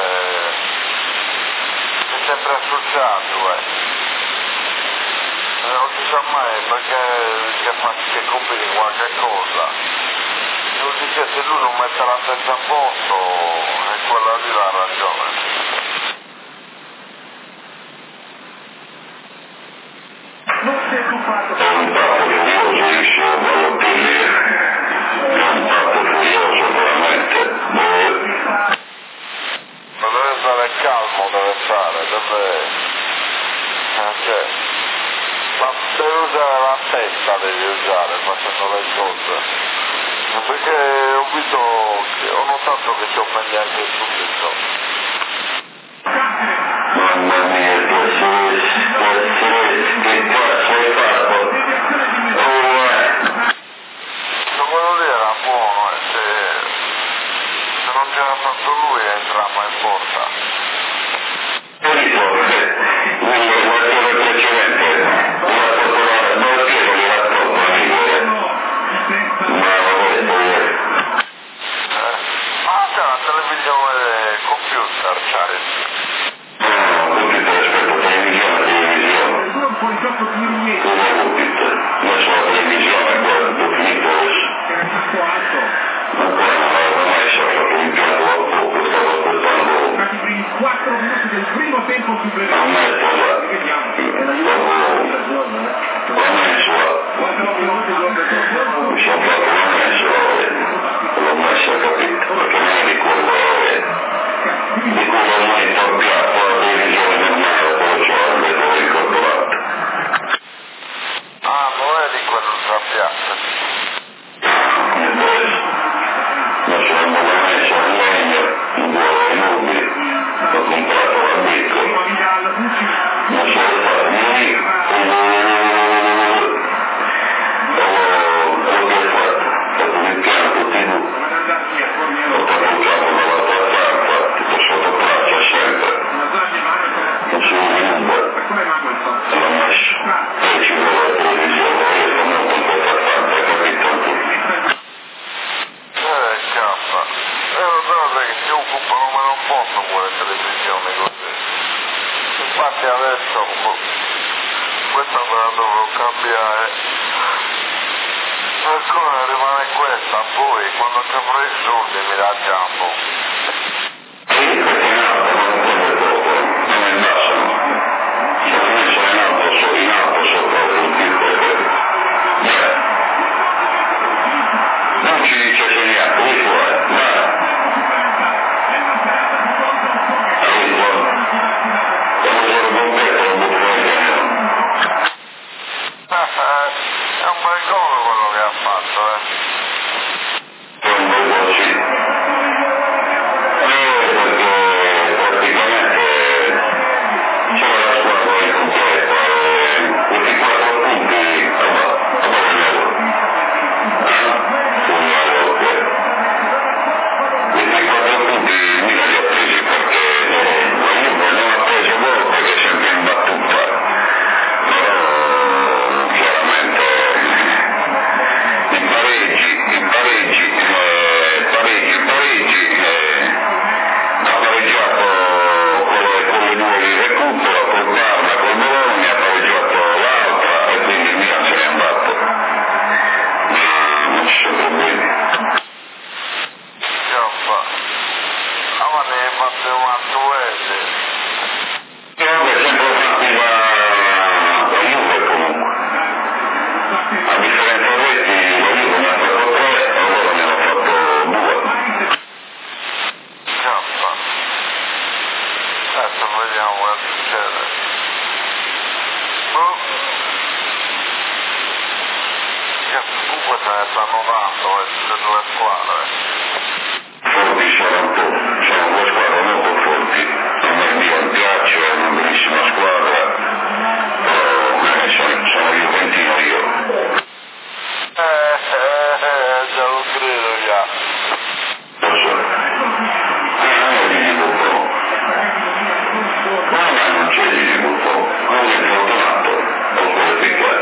è sempre associato, eh. E non si sa mai perché che, fa, che combini qualche cosa. Non si sa, se lui non mette la testa a posto, è quella lì la ragione. Non si è occupato. È un tappo furioso il suo Balotelli, è un tappo furioso veramente. Ma deve stare calmo, deve stare, deve... Eh, cioè, ma deve usare la testa, devi usare facendo le cose. Perché ho visto, che, ho notato che ci offendi anche subito. Mamma mia, che sei, che sei, che cazzo hai fatto? Oh, eh. Ma quello lì era buono, eh, se, se non c'era fatto lui entrava in porta. Capito? Quindi guardiamo il precedente, la popolare, non lo chiedo di racconto, amico, eh. Ma non lo so io. Eh, ma c'è la televisione computer, c'hai. No, tutti i telespettatori infatti adesso questa me la dovrò cambiare, ancora rimane questa, poi quando ci avrò i soldi mi la chiamo. Non ci dice se ne ha, come vuoi, ma è un bel gol quello che ha fatto, eh. è un bel gol, sì. Eh, perché praticamente c'è la squadra in completo, e questi quattro punti, allora, allora ne questi quattro punti mica li ha presi perché la Juve non ha preso gol perché è sempre in battuta, però chiaramente i pareggi, i pareggi, eh, pareggi, pareggi, eh, ha pareggiato con le, con le due di recupero, col Parma, col Bologna, ha pareggiato l'altra e quindi il Milan se n'è andato, ma non ci sono problemi. Ah, ma ne fate una duete. E vabbè, sempre fatti la, la Juve comunque. A differenza di questi, la Juve ne ha fatto tre, e loro ne hanno fatto due. Cazzo. Adesso vediamo cosa succede. Boh. Cazzo, comunque se ne stanno dando, eh, le due squadre. Forti sono un po', sono due squadre molto forti, a me il Milan piace, è una bellissima squadra, però eh, sono, sono juventino io. Eh, eh, eh, già lo credo, già. Lo so. Eh, non mi dico un po'. Ma a me non c'è di dico un po', non è fortunato, ho quello di qua.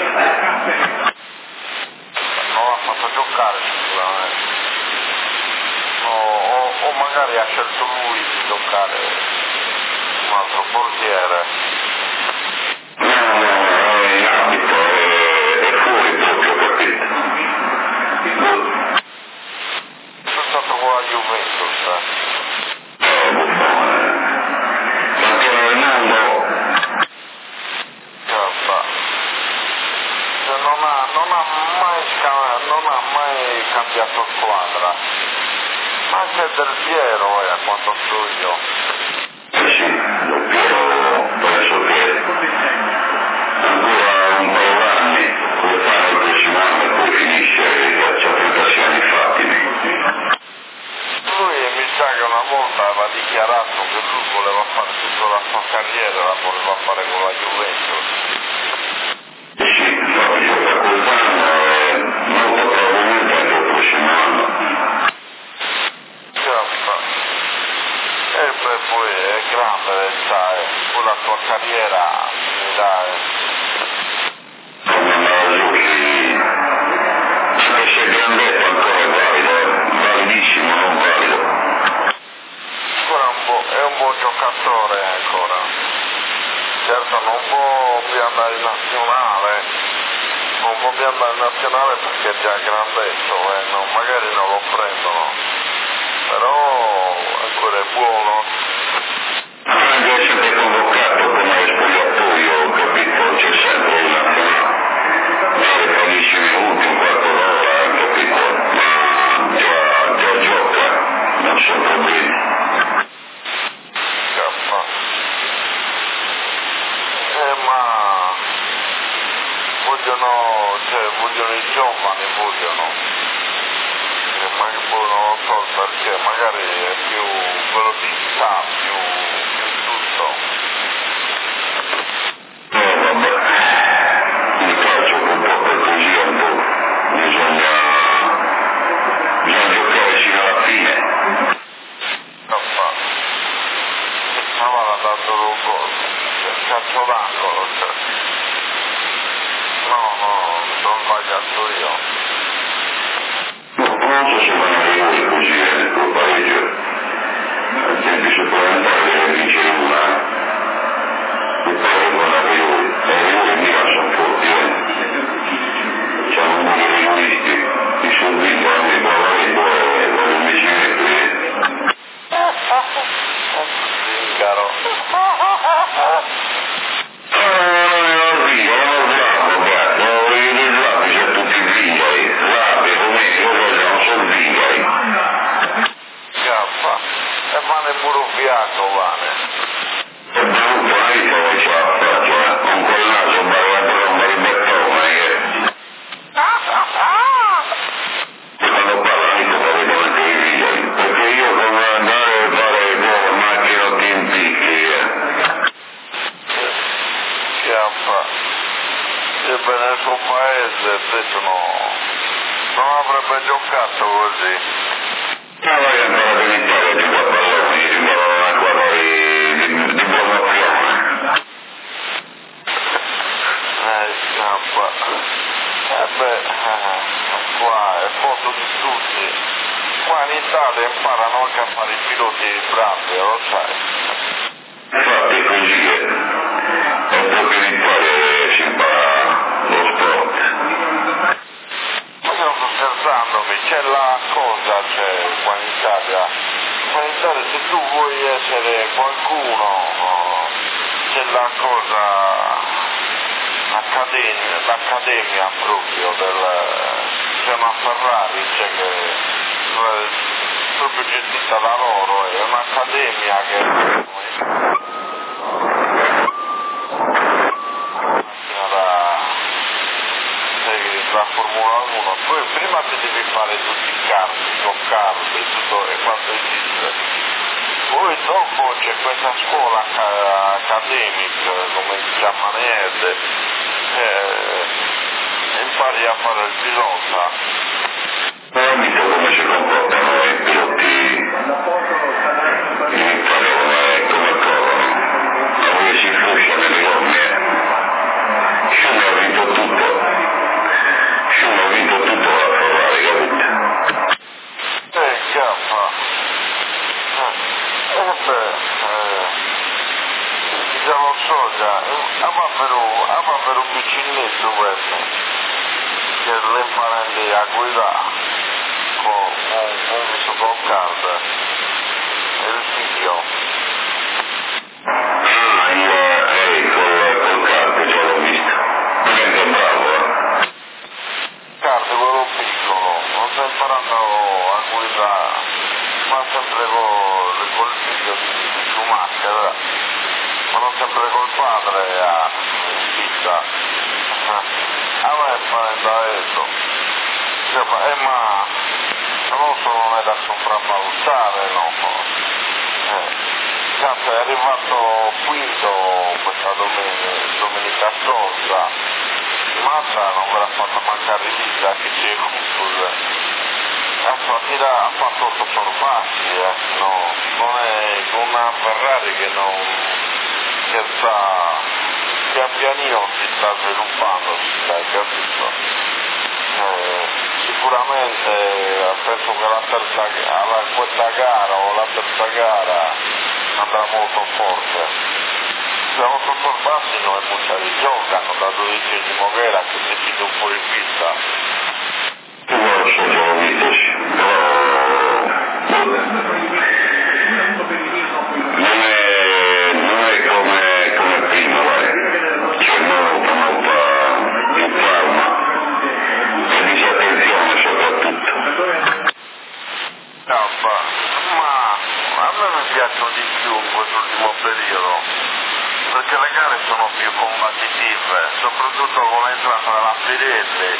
Non l'ha fatto giocare sicuramente. O, o, o magari ha scelto lui di toccare un altro portiere. No, no, no, è in abito, è, è fuori proprio, capito? Sono stato con la Juventus, eh. Eh, buffone. Campione del mondo. Cazzo. Cioè, non ha, non ha mai sca- non ha mai cambiato squadra. Anche Del Piero, eh, a quanto so io. Eh sì, Del Piero penso che ancora un paio d'anni, come fare il prossimo anno e poi finisce e c'ha trentasei anni fatti. Lui mi sa che una volta aveva dichiarato che lui voleva fare tutta la sua carriera, la voleva fare con la Juventus. Eh sì, infatti gioca quest'anno e molto probabilmente anche il prossimo anno. E poi, poi è grande, sai, poi la sua carriera mi dà. Come andava giù, sì. Anche se il grandetto ancora è valido, validissimo, non valido. Ancora un po', è un buon giocatore ancora. Certo non può più andare in nazionale, non può più andare in nazionale perché è già grandetto, eh, non, magari non lo prendono. Però ancora è buono. Anche è sempre convocato come spogliatoio, ho capito, c'è sempre il nazionale. Deve pochi minuti, un quarto d'ora, ho capito, ma già, già gioca, non sono problemi. Cazzo. Eh ma vogliono, cioè vogliono i giovani, vogliono. Ma che poi non lo so perché magari è più velocità, più, più tutto. Eh vabbè, il calcio comporta così un po', bisogna, bisogna giocare fino alla fine. Cazzo. Stava dando un gol, calcio d'angolo, cioè. No, no, non ho sbagliato io. Non so se vanno le ore così eh, col pareggio, ai tempi supplementari deve vincere una, e poi K, ebbe nel suo paese, detto no, non avrebbe giocato così. Ma vai ancora in Italia di palloni, sembrava una squadra di, di, di promozione. Eh, K, eh beh, qua è foto di tutti. Qua in Italia imparano anche a fare i piloti bravi, lo sai. Infatti è così che è proprio in Italia che si impara lo sport. Ma io non sto scherzandomi, c'è la cosa, c'è qua in Italia. Qua in Italia se tu vuoi essere qualcuno, c'è la cosa, accademia, l'accademia proprio del, c'è una Ferrari, c'è che proprio gestita da loro, è un'accademia che la Formula uno, poi prima ti devi fare tutti i kart, i go-kart e tutto e quanto esiste. Poi dopo c'è questa scuola accademica, come si chiama Niente, e impari a fare il pilota. Non ho visto come si comportano i piloti in Italia, come, come corrono, come si fruscia nelle gomme. Schumacher ha vinto tutto, Schumacher ha vinto tutto la Ferrari, capito? Eh, cazzo. Eh, beh, eh, già lo so già, ama per un, ama per un vicinetto questo, che l'imparante a guidare. Con un viso con calda e il figlio. Ah, io eh, col, col carro già l'ho visto. Diventa bravo, eh. Cardo, quello piccolo, non sta imparando a guidare, ma sempre col, col figlio di, di Schumacher, ma non sempre col padre a vita. A me spaventa adesso. Eh, ma Alonso non è da sopravvalutare, no? Eh, cazzo, è arrivato quinto questa domenica, domenica scorsa. Massa non me l'ha fatta mancare lì, da che c'è Kutul. Ha fatto otto sorpassi, eh? No, non è una Ferrari che non che sta pian pianino si sta sviluppando, si sta capito. Eh, sicuramente penso che la terza alla questa gara o la terza gara andrà molto forte. Se otto sorpassi noi Mucciari giocano da dodicesimo che era che si finì un po' in pista. Non lo so, l'ho visto, sì. Non è, non è come, come prima, vai. C'è molta, molta più calma. Disattenzione soprattutto. No, ma a me mi piacciono di più in quest'ultimo periodo, perché le gare sono più combattitive, soprattutto con l'entrata della Pirelli,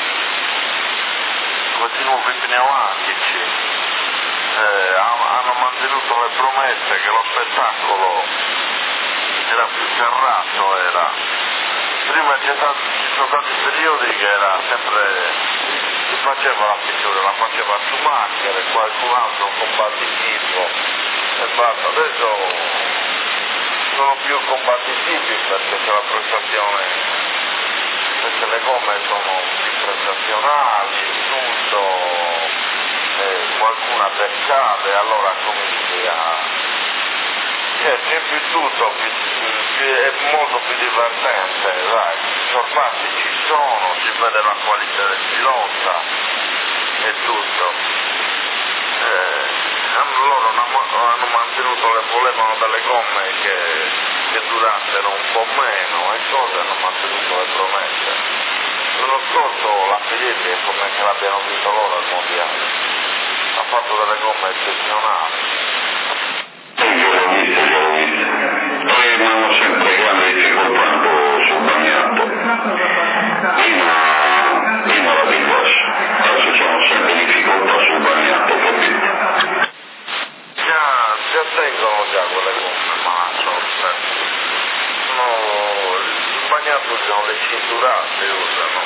questi nuovi pneumatici, eh, hanno mantenuto le promesse che lo spettacolo era più serrato, era. Prima c'è stato, ci sono stati periodi che era sempre, si faceva la pittura, la faceva Schumacher e qualcun altro combattitivo e basta. Adesso sono più combattitivi perché c'è la prestazione, perché le gomme sono più prestazionali, tutto, eh, qualcuna decade, allora cominci a... Eh, c'è più tutto, più, più, è molto più divertente, dai, i sorpassi ci sono, si vede la qualità del pilota e tutto. Eh, loro hanno mantenuto, le volevano delle gomme che, che durassero un po' meno e cose, hanno mantenuto le promesse. L'anno scorso la Pirelli è come che l'abbiano vinto loro al mondiale, ha fatto delle gomme eccezionali. Io l'ho visto, io l'ho visto. E non ho sempre grande difficoltà sul bagnato. Prima, prima la Bicos, adesso c'hanno sempre difficoltà sul bagnato, capito? Già, si attengono già quelle gomme, ma so, no, il accompagnato usano le cinturate, usano.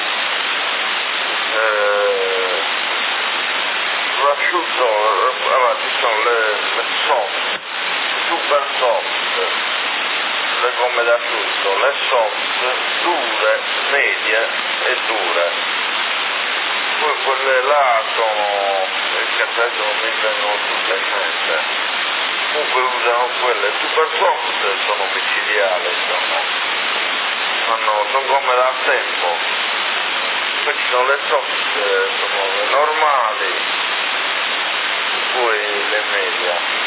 Eh, l'asciutto, allora ci sono le, le soft, super soft, le gomme d'asciutto, le soft, dure, medie e dure. Poi quelle là sono, il cassetto non mi vengono tutte in mente, comunque usano quelle, super soft sono micidiali, sono, sono, sono gomme da tempo, poi ci sono le soft, sono le normali, poi le media.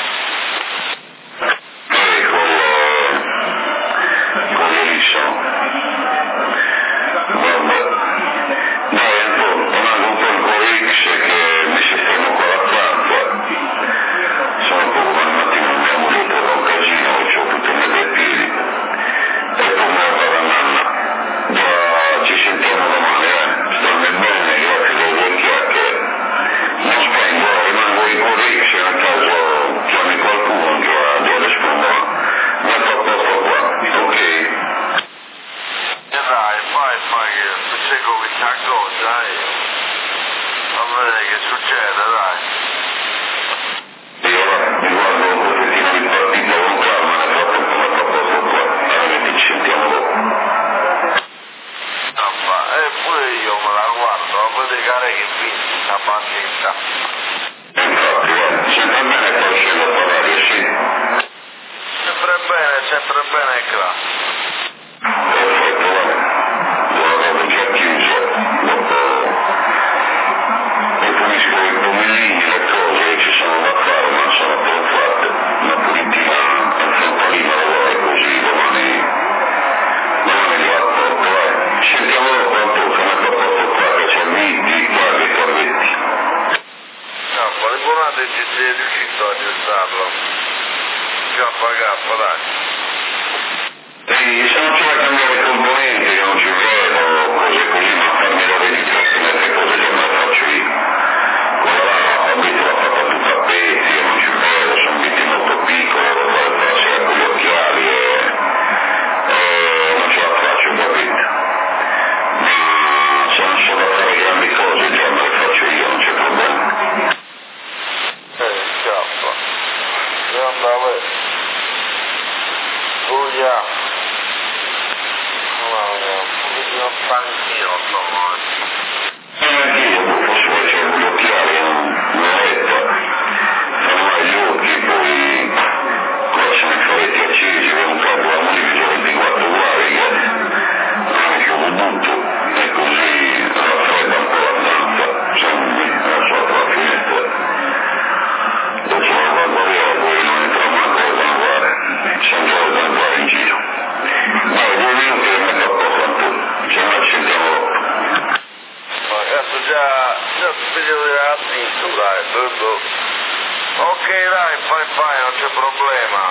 Ok dai, fai fai, non c'è problema.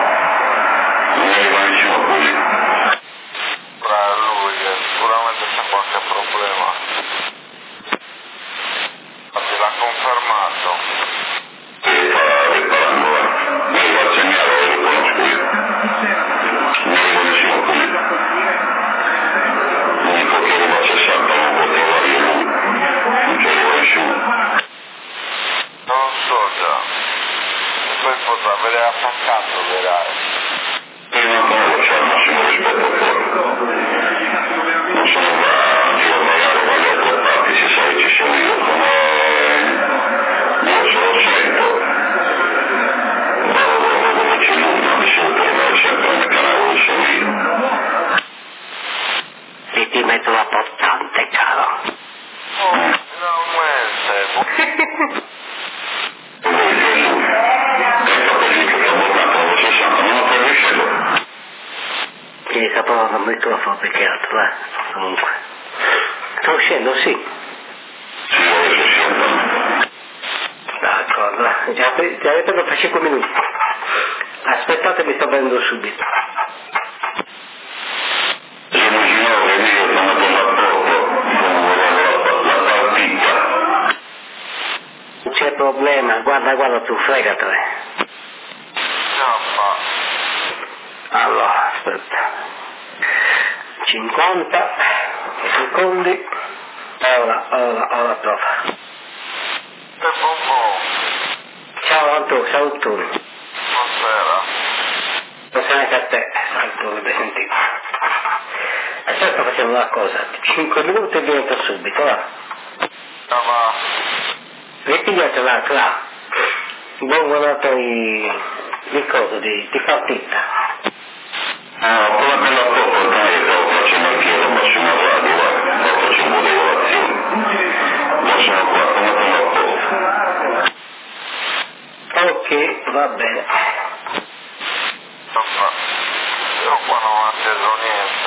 Lui che sicuramente qualche problema. Infatti l'ha confermato. Sì, sta riparando, eh. Mi va a segnare, lo riconosco io. Non arrivo nessuno qui. L'unico che arriva a sessanta non può trovare io, non ci arriva nessuno. Non so già. E poi potrà avere attaccato le aree. Prima come lo c'è al massimo rispetto fuori. Non sono da giornalare, voglio apportarti, si sa che ci sono io, come non sono sento. Vado proprio come ci nulla, mi sento tornare sempre nel canale dove sono io. E ti metto la portante, caro. Oh, finalmente. Tieni la parola al microfono più che altro, eh? Comunque. Sto uscendo, sì. Sì, adesso sento. D'accordo, già, già ripeto per cinque minuti. Aspettate, mi sto venendo subito. Sono signore, io sono andato a poco, sono la partita. Non c'è problema, guarda, guarda tu, fregatene. Già fa. Allora, aspetta. cinquanta secondi. Ora, ora, ora prova. E bombò. Ciao Antonio, ciao Antonio. Buonasera. Buonasera anche a te, Antonio, ben sentito. Adesso facciamo una cosa, cinque minuti e diventa subito, va? Ah, ma... Ripigliatela, là. Vengono poi di cosa, di, di partita. Ah, quella bella poco, dai, lo facciamo anch'io, lo massimo radio, va, lo facciamo le relazioni. Ma sono qua, come come a poco. Ok, va bene. Vabbè. Io qua non ho atteso niente.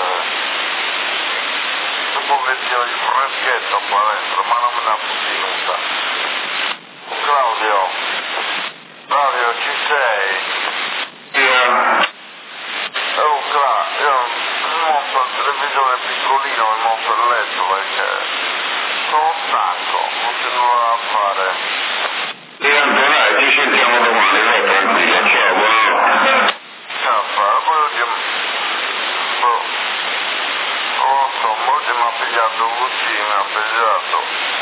Un pochettino di freschetto qua dentro, ma non me ne ha minuta. Claudio. Claudio, ci sei? Yeah. Oh, Cla, io monto il televisore piccolino e monto il letto perché sono stanco, non c'è nulla da fare. E Antonio, ci sentiamo domani, vai tranquilla, ciao, buonanotte. Ciao, fa, poi oggi... Boh, non lo so, ma oggi mi ha pigliato così, mi ha pigliato.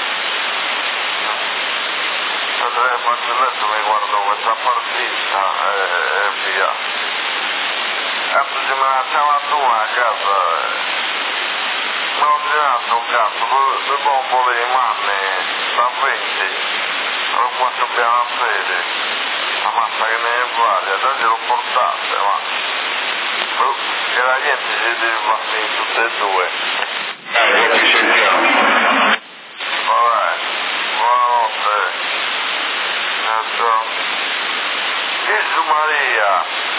Vedrei faccio il letto, mi guardo questa partita e, e via. E poi se me la chiama tu a casa, non c'è altro un cazzo, le bombole di manne, da venti, allora qua abbiamo a fede, la massa che ne è varia, dai l'ho portate, ma che la gente ci deve fare in tutte e due. Dai, ora ci sentiamo. Vabbè, buonanotte. Ciao. Gesù Maria.